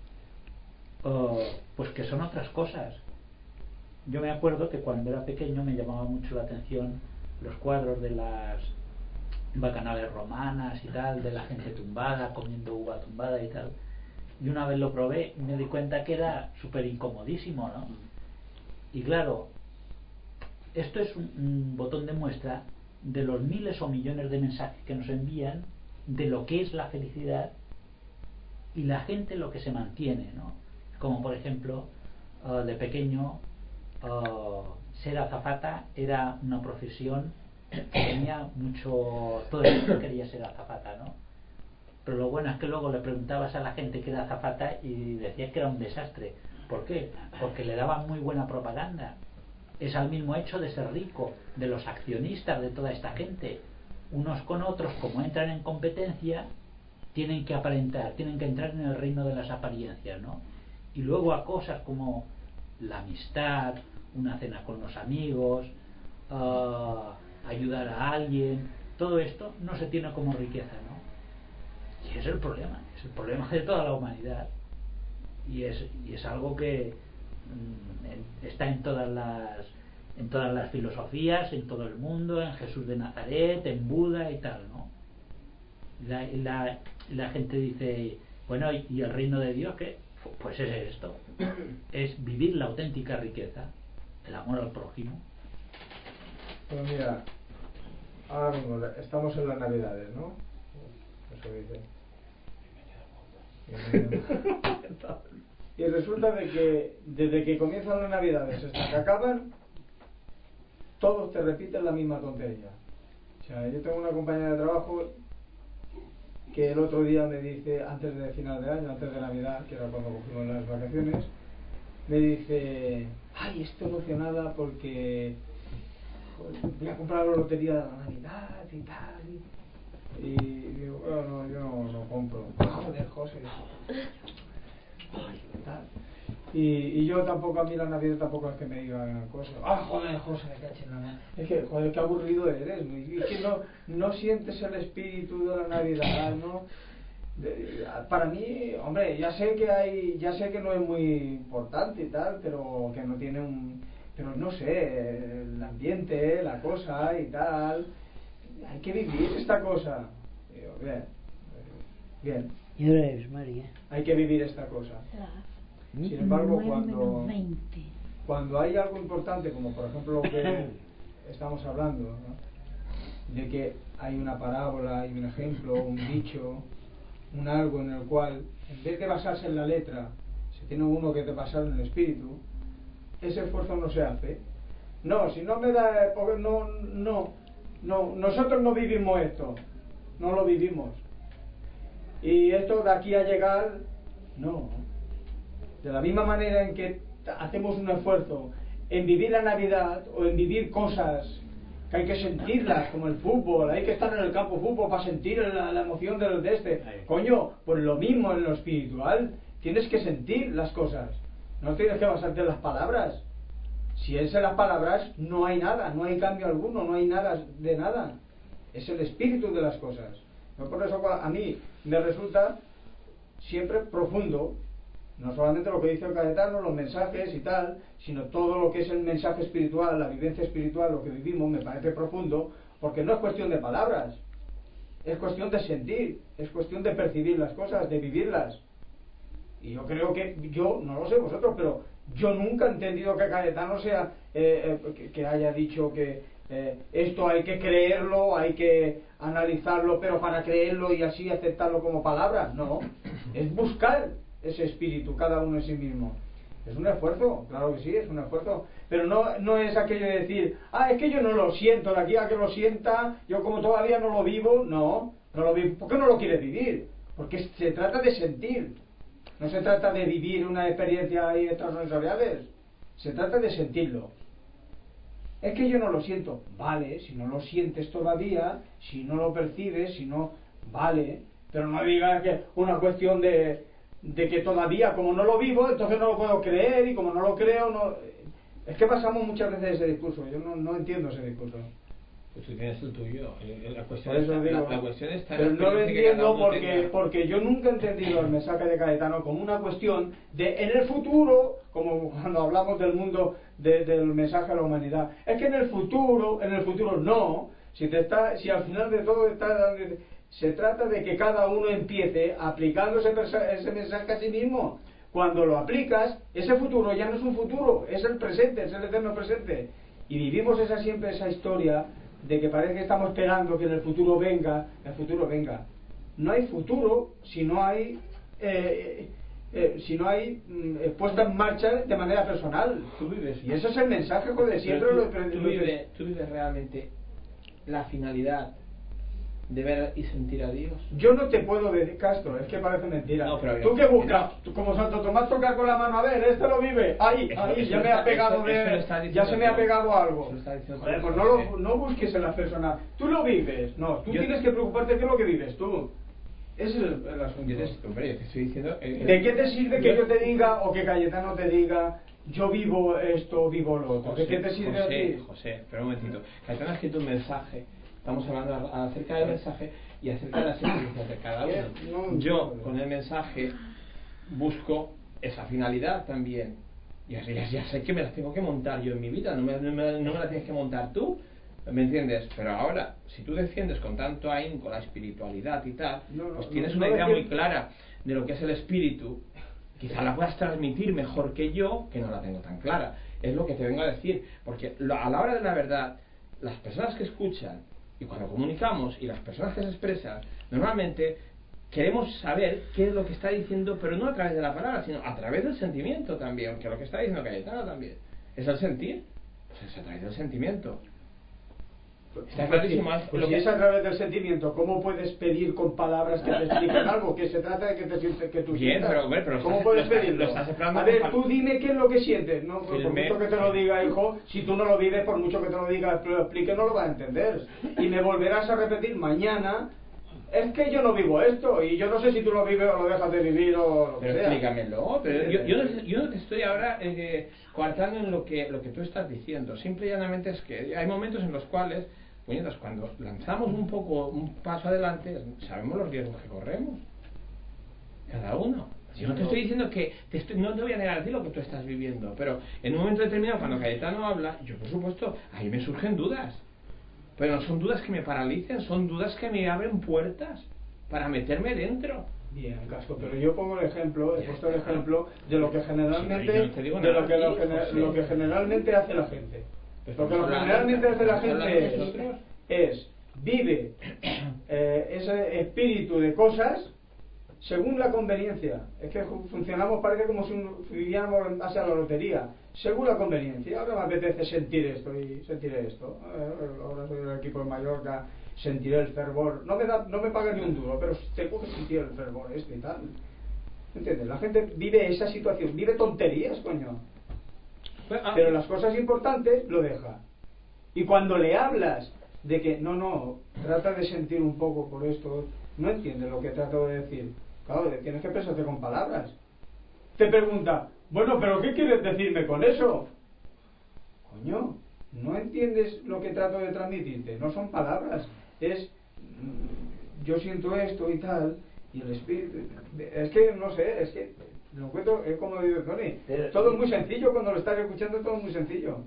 pues que son otras cosas. Yo me acuerdo que cuando era pequeño me llamaba mucho la atención los cuadros de las bacanales romanas y tal, de la gente tumbada, comiendo uva tumbada y tal. Y una vez lo probé y me di cuenta que era súper incomodísimo, ¿no? Y claro, esto es un botón de muestra de los miles o millones de mensajes que nos envían de lo que es la felicidad y la gente lo que se mantiene, ¿no? Como por ejemplo, de pequeño, ser azafata era una profesión que tenía mucho, todo el mundo quería ser azafata, ¿no? Pero lo bueno es que luego le preguntabas a la gente que era azafata y decía que era un desastre. ¿Por qué? Porque le daban muy buena propaganda. Es al mismo hecho de ser rico, de los accionistas, de toda esta gente. Unos con otros, como entran en competencia, tienen que aparentar, tienen que entrar en el reino de las apariencias, ¿no? Y luego a cosas como la amistad, una cena con los amigos, ayudar a alguien, todo esto no se tiene como riqueza, ¿no? Y es el problema de toda la humanidad. Y es algo que está en todas las filosofías, en todo el mundo, en Jesús de Nazaret, en Buda y tal, ¿no? La gente dice, bueno, ¿y el reino de Dios qué? Pues es esto, es vivir la auténtica riqueza, el amor al prójimo.
Pues mira, ahora mismo estamos en las Navidades, ¿no? Eso dice. Y resulta de que desde que comienzan las Navidades hasta que acaban, todos te repiten la misma tontería. O sea, yo tengo una compañera de trabajo que el otro día me dice, antes de final de año, antes de Navidad, que era cuando cogimos las vacaciones, me dice, ay, estoy emocionada porque voy a comprar la lotería de la Navidad y tal. Y digo, bueno, no, yo no compro. Joder, José. Ay, ¿qué tal? Y yo tampoco, a mí la Navidad tampoco es que me digan cosas. Ah, joder, José, me caché en la mano. Es que, joder, qué aburrido eres. Es que no sientes el espíritu de la Navidad, ¿no? Para mí, hombre, ya sé que no es muy importante y tal, pero que no tiene pero no sé, el ambiente, la cosa y tal. Hay que vivir esta cosa. Digo, bien.
Y ahora es María.
Hay que vivir esta cosa. Sin embargo, cuando hay algo importante, como por ejemplo lo que estamos hablando, ¿no? De que hay una parábola, hay un ejemplo, un dicho, un algo en el cual, en vez de basarse en la letra, se tiene uno que te basar en el espíritu, ese esfuerzo no se hace. No, si no me da, porque no, nosotros no vivimos esto, no lo vivimos. Y esto de aquí a llegar, no. De la misma manera en que hacemos un esfuerzo en vivir la Navidad o en vivir cosas que hay que sentirlas, como el fútbol, hay que estar en el campo de fútbol para sentir la emoción de este. Coño, pues lo mismo en lo espiritual, tienes que sentir las cosas, no tienes que basarte en las palabras. Si es en las palabras, no hay nada, no hay cambio alguno, no hay nada de nada. Es el espíritu de las cosas. Por eso a mí me resulta siempre profundo
No solamente lo que dice el Cayetano, los mensajes y tal, sino todo lo que es el mensaje espiritual, la vivencia espiritual, lo que vivimos, me parece profundo, porque no es cuestión de palabras, es cuestión de sentir, es cuestión de percibir las cosas, de vivirlas. Y yo creo que, yo no lo sé vosotros, pero yo nunca he entendido que Cayetano sea que haya dicho que esto hay que creerlo, hay que analizarlo, pero para creerlo y así aceptarlo como palabra. No, es buscar ese espíritu, cada uno en sí mismo. Es un esfuerzo, claro que sí, es un esfuerzo, pero no es aquello de decir, es que yo no lo siento, de aquí a que lo sienta, yo como todavía no lo vivo. No lo vivo. ¿Por qué no lo quieres vivir? Porque se trata de sentir, no se trata de vivir una experiencia ahí extrasensoriales, se trata de sentirlo. Es que yo no lo siento. Vale, si no lo sientes todavía, si no lo percibes, si no, vale, pero no digas que una cuestión de que todavía, como no lo vivo, entonces no lo puedo creer, y como no lo creo, no. Es que pasamos muchas veces ese discurso. Yo no entiendo ese discurso.
Pues tú tienes el tuyo. La cuestión
Por eso
está,
digo,
la cuestión está
pero
en la
no lo
experiencia que cada
entiendo
uno
porque yo nunca he entendido el mensaje de Cayetano como una cuestión de en el futuro, como cuando hablamos del mundo del mensaje a la humanidad. Es que en el futuro no. Si al final de todo se trata de que cada uno empiece aplicando ese mensaje a sí mismo. Cuando lo aplicas, ese futuro ya no es un futuro, es el presente, es el eterno presente. Y vivimos siempre esa historia de que parece que estamos esperando que en el futuro venga. No hay futuro si no hay puesta en marcha de manera personal.
Tú vives,
y ese es el mensaje, joder, siempre
tú vives realmente la finalidad de ver y sentir a Dios.
Yo no te puedo decir, Castro, es que parece mentira.
No, pero
¿Tú qué buscas? Como Santo Tomás, tocar con la mano, a ver, este lo vive, ahí, ya me ha pegado ya se me ha pegado algo. Pues no busques en las personas. Tú lo vives, no, tú tienes que preocuparte de qué es lo que vives tú. Ese es el asunto.
Hombre, yo te estoy diciendo,
¿de qué te sirve que yo te diga o que Cayetano te diga yo vivo esto, vivo lo otro? ¿De qué te sirve a ti?
José, espera un momentito. Cayetano ha escrito un mensaje. Estamos hablando acerca del mensaje y acerca de las experiencias de cada uno. Yo, con el mensaje, busco esa finalidad también. Ya sé que me las tengo que montar yo en mi vida, no me la tienes que montar tú. ¿Me entiendes? Pero ahora, si tú defiendes con tanto ahínco la espiritualidad y tal, pues tienes una idea muy clara de lo que es el espíritu. Quizá la puedas transmitir mejor que yo, que no la tengo tan clara. Es lo que te vengo a decir. Porque a la hora de la verdad, las personas que escuchan y cuando comunicamos y las personas que se expresan, normalmente queremos saber qué es lo que está diciendo, pero no a través de la palabra, sino a través del sentimiento también, que lo que está diciendo Cayetano también es el sentir, pues es a través del sentimiento. Está clarísimo.
Pues si es a través del sentimiento, ¿cómo puedes pedir con palabras que te expliquen algo? Que se trata de que te sientes, que tú
bien,
sientas.
pero
¿Cómo puedes pedirlo? A ver, tú dime qué es lo que sientes. No, por mucho que te lo diga, hijo, si tú no lo vives, por mucho que te lo diga, te lo explique, no lo vas a entender. Y me volverás a repetir mañana, es que yo no vivo esto, y yo no sé si tú lo vives o lo dejas de vivir o lo que sea.
Explícamelo. Pero yo no te estoy ahora coartando en lo que tú estás diciendo. Simple y llanamente es que hay momentos en los cuales, cuando lanzamos un paso adelante, sabemos los riesgos que corremos. Cada uno. Yo no te estoy diciendo que no te voy a negar a ti lo que tú estás viviendo, pero en un momento determinado, cuando Cayetano habla, yo por supuesto, ahí me surgen dudas. Pero no son dudas que me paralicen, son dudas que me abren puertas para meterme dentro.
Bien, Casco, pero yo pongo el ejemplo, he puesto el ejemplo de lo que generalmente, lo que generalmente hace la gente. Lo que generalmente hace la gente vive ese espíritu de cosas según la conveniencia. Es que funcionamos, parece como si viviéramos en base a la lotería. Según la conveniencia. Ahora me apetece sentir esto y sentiré esto. Ahora soy del equipo de Mallorca, sentiré el fervor. No me pagan ni un duro, pero tengo que sentir el fervor y tal. ¿Entiendes? La gente vive esa situación, vive tonterías, coño. Pero las cosas importantes lo deja. Y cuando le hablas de que no, trata de sentir un poco por esto, no entiende lo que trato de decir. Claro, tienes que expresarte con palabras. Te pregunta, bueno, pero ¿qué quieres decirme con eso? Coño, no entiendes lo que trato de transmitirte. No son palabras, es yo siento esto y tal. Y el espíritu, es que no sé, es que Lo encuentro, es como dice Tony,
Pero-
todo es muy sencillo cuando lo estás escuchando, todo es muy sencillo.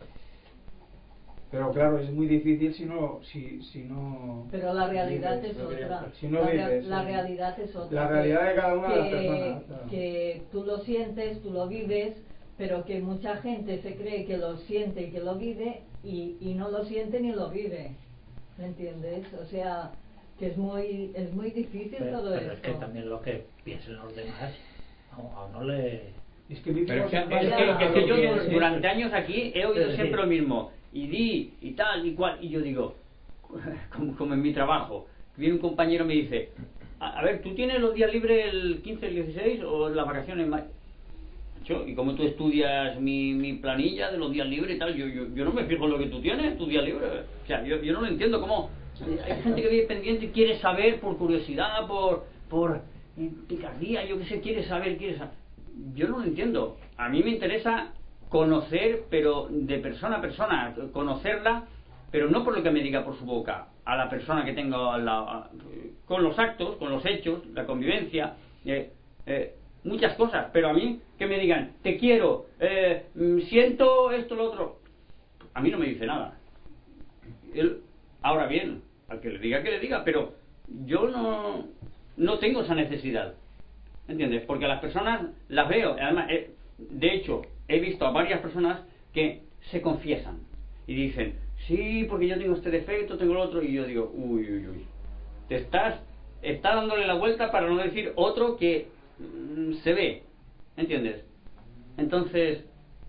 Pero claro, es muy difícil si no
Pero la realidad
vives
es
lo que
otra.
haces. Si no vives,
La
sí.
realidad es otra.
La realidad de cada una de las
que-
personas, claro.
Que tú lo sientes, tú lo vives, pero que mucha gente se cree que lo siente y que lo vive y no lo siente ni lo vive. ¿Me entiendes? O sea, que es muy difícil todo
pero es
esto.
que también lo que piensen los demás a uno le...
Es que vivimos
Pero
en
es
Es que yo
Sí.
durante años aquí he oído
Sí.
siempre lo mismo, y di, y tal, y cual, y yo digo, como en mi trabajo, viene un compañero y me dice, a ver, ¿tú tienes los días libres el 15, el 16 o las vacaciones? ¿Y cómo tú estudias mi planilla de los días libres y tal? Yo no me fijo en lo que tú tienes, tus días libres. O sea, yo no lo entiendo. ¿Cómo? Hay gente que vive pendiente y quiere saber por curiosidad, por picardía, yo qué sé, quiere saber. Yo no lo entiendo. A mí me interesa conocer, pero de persona a persona, conocerla, pero no por lo que me diga por su boca, a la persona que tengo al lado, con los actos, con los hechos, la convivencia, muchas cosas, pero a mí que me digan, te quiero, siento esto, lo otro, a mí no me dice nada. Ahora bien, al que le diga, pero yo no tengo esa necesidad, ¿entiendes? Porque a las personas las veo, además, de hecho, he visto a varias personas que se confiesan y dicen, sí, porque yo tengo este defecto, tengo el otro, y yo digo, uy, te está dándole la vuelta para no decir otro que se ve, ¿entiendes? Entonces,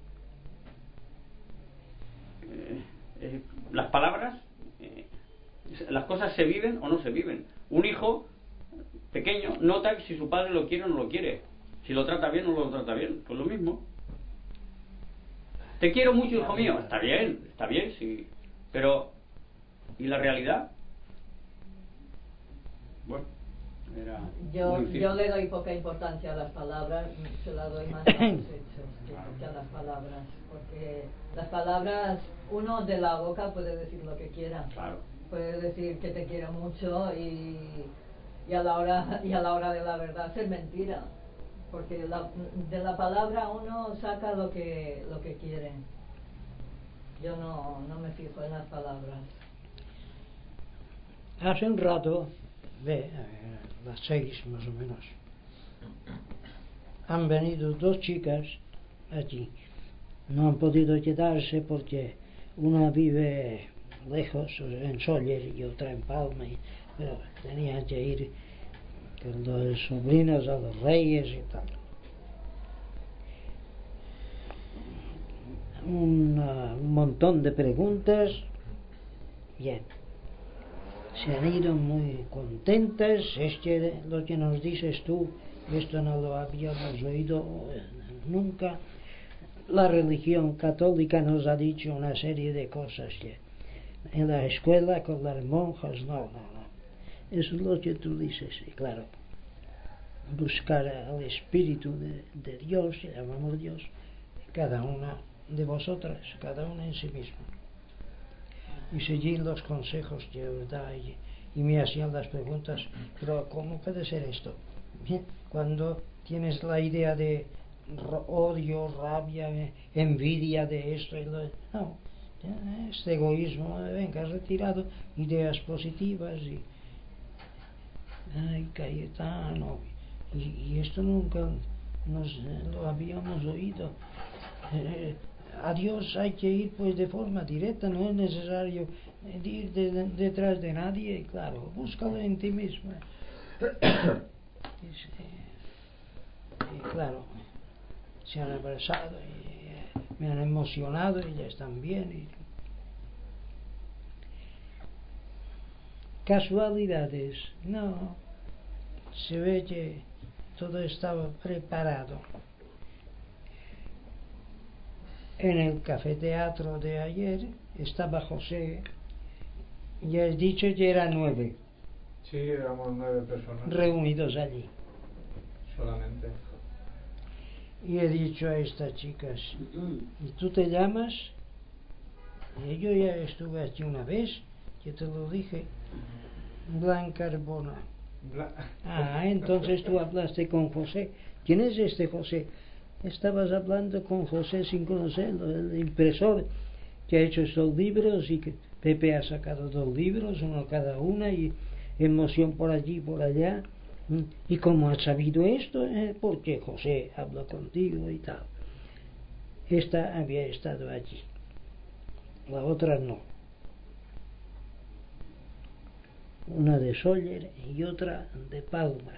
las palabras, las cosas se viven o no se viven. Un hijo pequeño nota si su padre lo quiere o no lo quiere, si lo trata bien o no lo trata bien, pues lo mismo. Te quiero mucho, hijo mío, está bien, sí, pero ¿y la realidad? Bueno, era muy difícil.
Yo le doy poca importancia a las palabras, se la doy más a los hechos que a las palabras, porque las palabras, uno de la boca puede decir lo que quiera,
Claro.
puede decir que te quiero mucho y a la hora de la verdad ser mentira, porque de la palabra uno saca lo que quiere. Yo no me fijo en las palabras.
Hace un rato, las 6 más o menos, han venido 2 chicas allí. No han podido quedarse porque una vive lejos, en Sóller, y otra en Palma, pero tenían que ir con los sobrinos a los Reyes y tal. Un montón de preguntas. Bien, se han ido muy contentas. Es que lo que nos dices tú, esto no lo habíamos oído nunca. La religión católica nos ha dicho una serie de cosas que en la escuela con las monjas no. Eso es lo que tú dices, y claro, buscar al Espíritu de Dios, que llamamos Dios, cada una de vosotras, cada una en sí misma, y seguir los consejos que os da, y me hacían las preguntas, pero ¿cómo puede ser esto? Cuando tienes la idea de odio, rabia, envidia de esto y lo de... No, este egoísmo, venga, retirado, ideas positivas y... Ay, Cayetano, y esto nunca lo habíamos oído. A Dios hay que ir pues de forma directa, no es necesario ir detrás de nadie, claro, búscalo en ti mismo. Y claro, se han abrazado y me han emocionado y ya están bien. Casualidades, no, se ve que todo estaba preparado. En el cafeteatro de ayer estaba José, ya he dicho que eran 9.
Sí, éramos 9 personas.
Reunidos allí.
Solamente.
Y he dicho a estas chicas, ¿y tú te llamas? Y yo ya estuve aquí una vez, que te lo dije, Blanca Arbona. Entonces tú hablaste con José. ¿Quién es este José? Estabas hablando con José sin conocerlo, el impresor que ha hecho estos libros, y que Pepe ha sacado 2 libros, uno cada una, y emoción por allí y por allá. ¿Y cómo has sabido esto? Porque José habló contigo y tal. Esta había estado allí, la otra no. Una de Sóller y otra de Palma.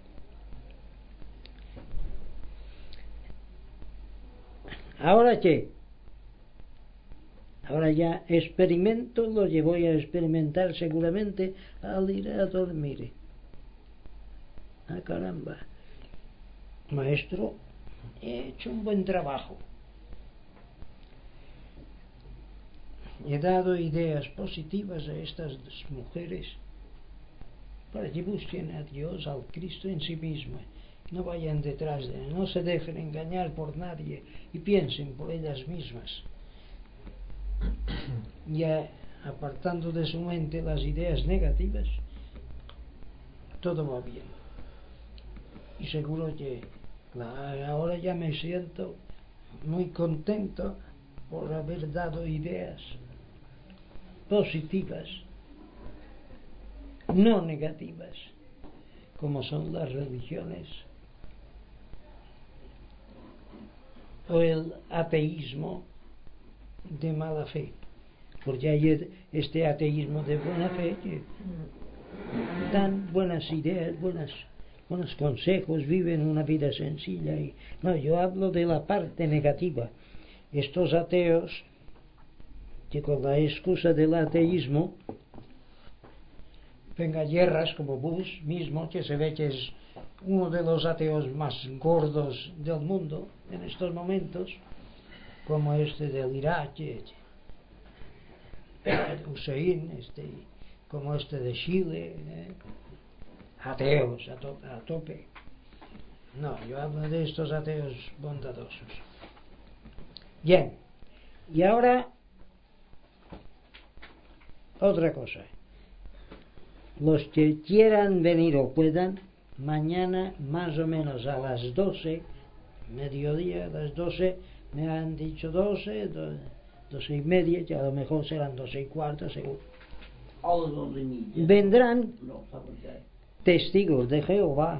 ¿Ahora qué? Ahora ya experimento lo que voy a experimentar seguramente al ir a dormir. Caramba, maestro, he hecho un buen trabajo. He dado ideas positivas a estas mujeres para que busquen a Dios, al Cristo en sí mismo. No vayan detrás de él, no se dejen engañar por nadie y piensen por ellas mismas. Ya apartando de su mente las ideas negativas, todo va bien. Y seguro que ahora ya me siento muy contento por haber dado ideas positivas, no negativas, como son las religiones o el ateísmo de mala fe, porque hay este ateísmo de buena fe que dan buenas ideas, buenos consejos, viven una vida sencilla. Y no, yo hablo de la parte negativa. Estos ateos que con la excusa del ateísmo venga guerras, como Bush mismo, que se ve que es uno de los ateos más gordos del mundo en estos momentos, como este del Irak, Hussein, como este de Chile, ateos a tope. No, yo hablo de estos ateos bondadosos. Bien, y ahora otra cosa. Los que quieran venir o puedan, mañana más o menos a las 12, mediodía, a las 12, me han dicho 12 y media, que a lo mejor serán 12 y cuarto, seguro. Vendrán testigos de Jehová,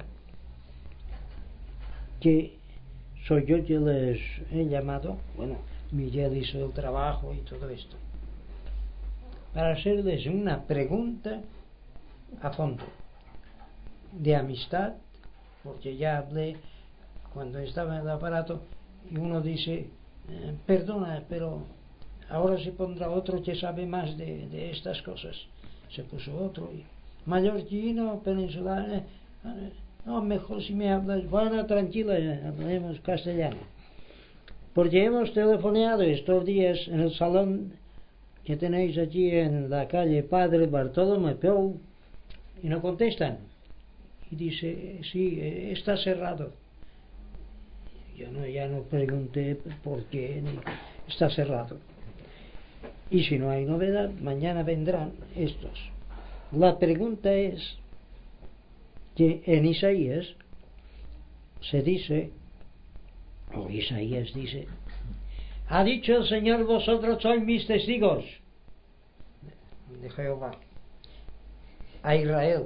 que soy yo que les he llamado. Bueno, Miguel hizo el trabajo y todo esto, para hacerles una pregunta a fondo, de amistad, porque ya hablé cuando estaba en el aparato, y uno dice, perdona, pero ahora se pondrá otro que sabe más de estas cosas. Se puso otro, y mallorquino, peninsular, no, mejor si me hablas, bueno, tranquila, hablemos castellano. Porque hemos telefoneado estos días en el salón que tenéis aquí en la calle Padre Bartolomé Peu, y no contestan. Y dice, sí, está cerrado. Yo ya no pregunté por qué, está cerrado. Y si no hay novedad, mañana vendrán estos. La pregunta es que en Isaías se dice, o Isaías dice, ha dicho el Señor, vosotros sois mis testigos, de Jehová, a Israel.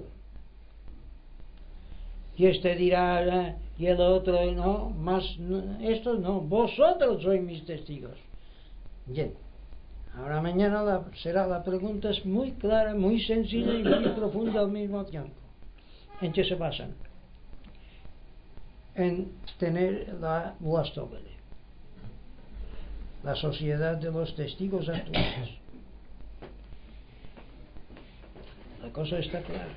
Y este dirá, y el otro, no, más, estos no, vosotros sois mis testigos. Bien, ahora mañana será la pregunta, es muy clara, muy sencilla y muy profunda al mismo tiempo. ¿En qué se basan? En tener la Uastobele, la sociedad de los testigos actuales. La cosa está clara.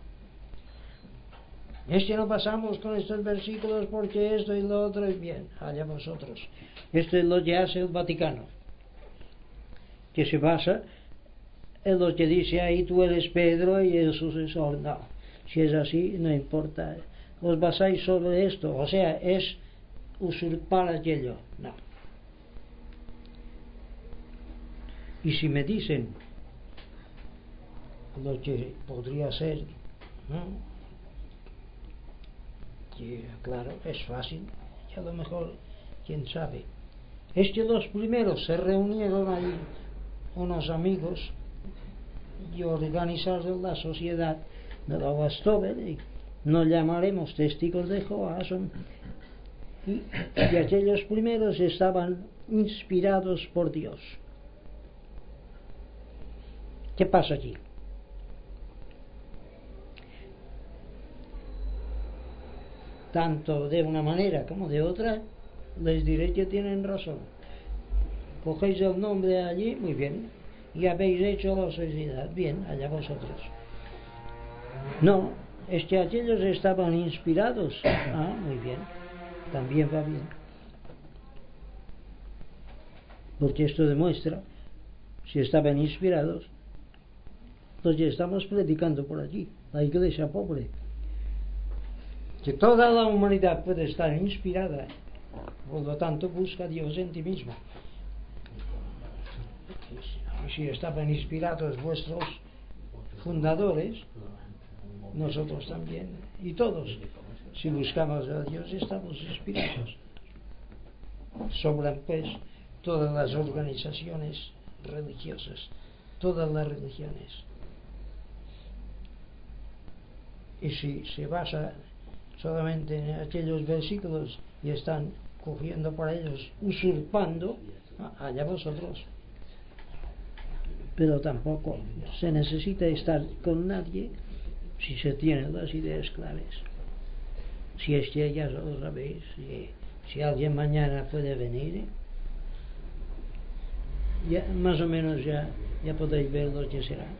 Es que no pasamos con estos versículos porque esto y lo otro es bien, allá vosotros. Esto es lo que hace el Vaticano, que se basa en lo que dice ahí, tú eres Pedro y el sucesor. No, si es así, no importa. Os basáis sobre esto, o sea, es usurpar aquello. No. Y si me dicen lo que podría ser, ¿no?, Y, claro, es fácil, y a lo mejor, quién sabe. Los primeros se reunieron ahí, unos amigos, y organizaron la sociedad de la Oktober, y nos llamaremos Testigos de Jehová, y aquellos primeros estaban inspirados por Dios. ¿Qué pasa aquí? Tanto de una manera como de otra, les diré que tienen razón. Cogéis el nombre allí, muy bien, y habéis hecho la sociedad, bien, allá vosotros. No, es que aquellos estaban inspirados. Ah, muy bien, también va bien. Porque esto demuestra, si estaban inspirados, pues ya estamos predicando por allí, la iglesia pobre. Que toda la humanidad puede estar inspirada, por lo tanto busca a Dios en ti mismo. Y si estaban inspirados vuestros fundadores, nosotros también, y todos, si buscamos a Dios, estamos inspirados. Sobran pues todas las organizaciones religiosas, todas las religiones. Y si se basa solamente en aquellos versículos y están cogiendo para ellos, usurpando, allá vosotros. Pero tampoco se necesita estar con nadie si se tienen las ideas claras. Si es que ya lo sabéis, si alguien mañana puede venir, ya más o menos ya podéis ver lo que será.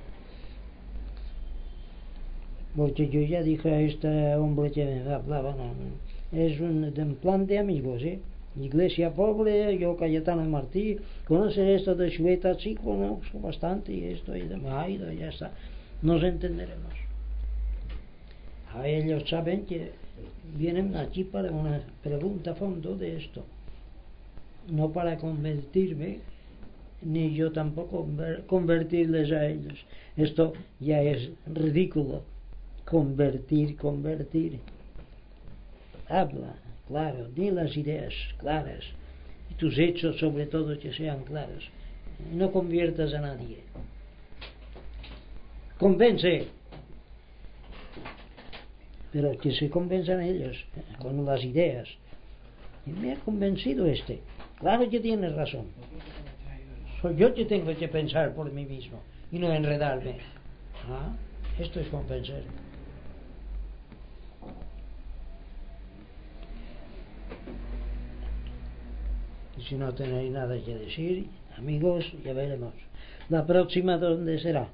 Porque yo ya dije a este hombre que me hablaba, es un plan de amigos, Iglesia pobre, yo Cayetano Martí, conoce esto de Xueta, sí, conozco bastante, y esto y de Maida, ya está, nos entenderemos. A ellos saben que vienen aquí para una pregunta a fondo de esto, no para convertirme, ni yo tampoco convertirles a ellos. Esto ya es ridículo. Convertir. Habla, claro, di las ideas claras, y tus hechos sobre todo que sean claros. No conviertas a nadie. Convence, pero que se convenzan ellos con las ideas. Y me ha convencido claro que tienes razón. Soy yo que tengo que pensar por mí mismo y no enredarme. Esto es convencer. Y si no tenéis nada que decir, amigos, ya veremos. La próxima, ¿dónde será?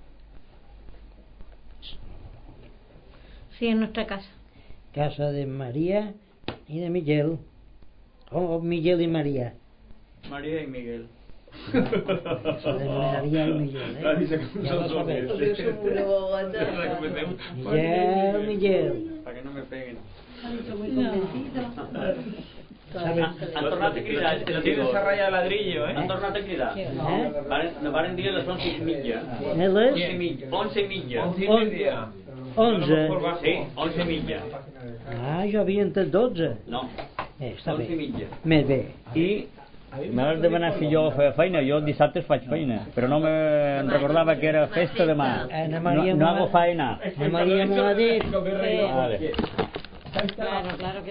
Sí, en nuestra casa.
Casa de María y de Miguel. Miguel y María.
María y Miguel.
Casa de María y Miguel, ya lo sabéis. Miguel.
Para que no me peguen.
Han tornat a cridar, lo tienes esa raya de ladrillo,
Han tornat a cridar. Varen dir a les 11:30. 11:30.
11.
Sí, 11:30.
Jo havia entès 12.
No,
Està bé.
11:30.
Més bé.
I m'has demanat si jo feia feina. Jo dissabtes faig feina, però no me'n recordava que era festa demà. No hago faena.
Maria m'ho ha dit.
Vale.
Claro, claro que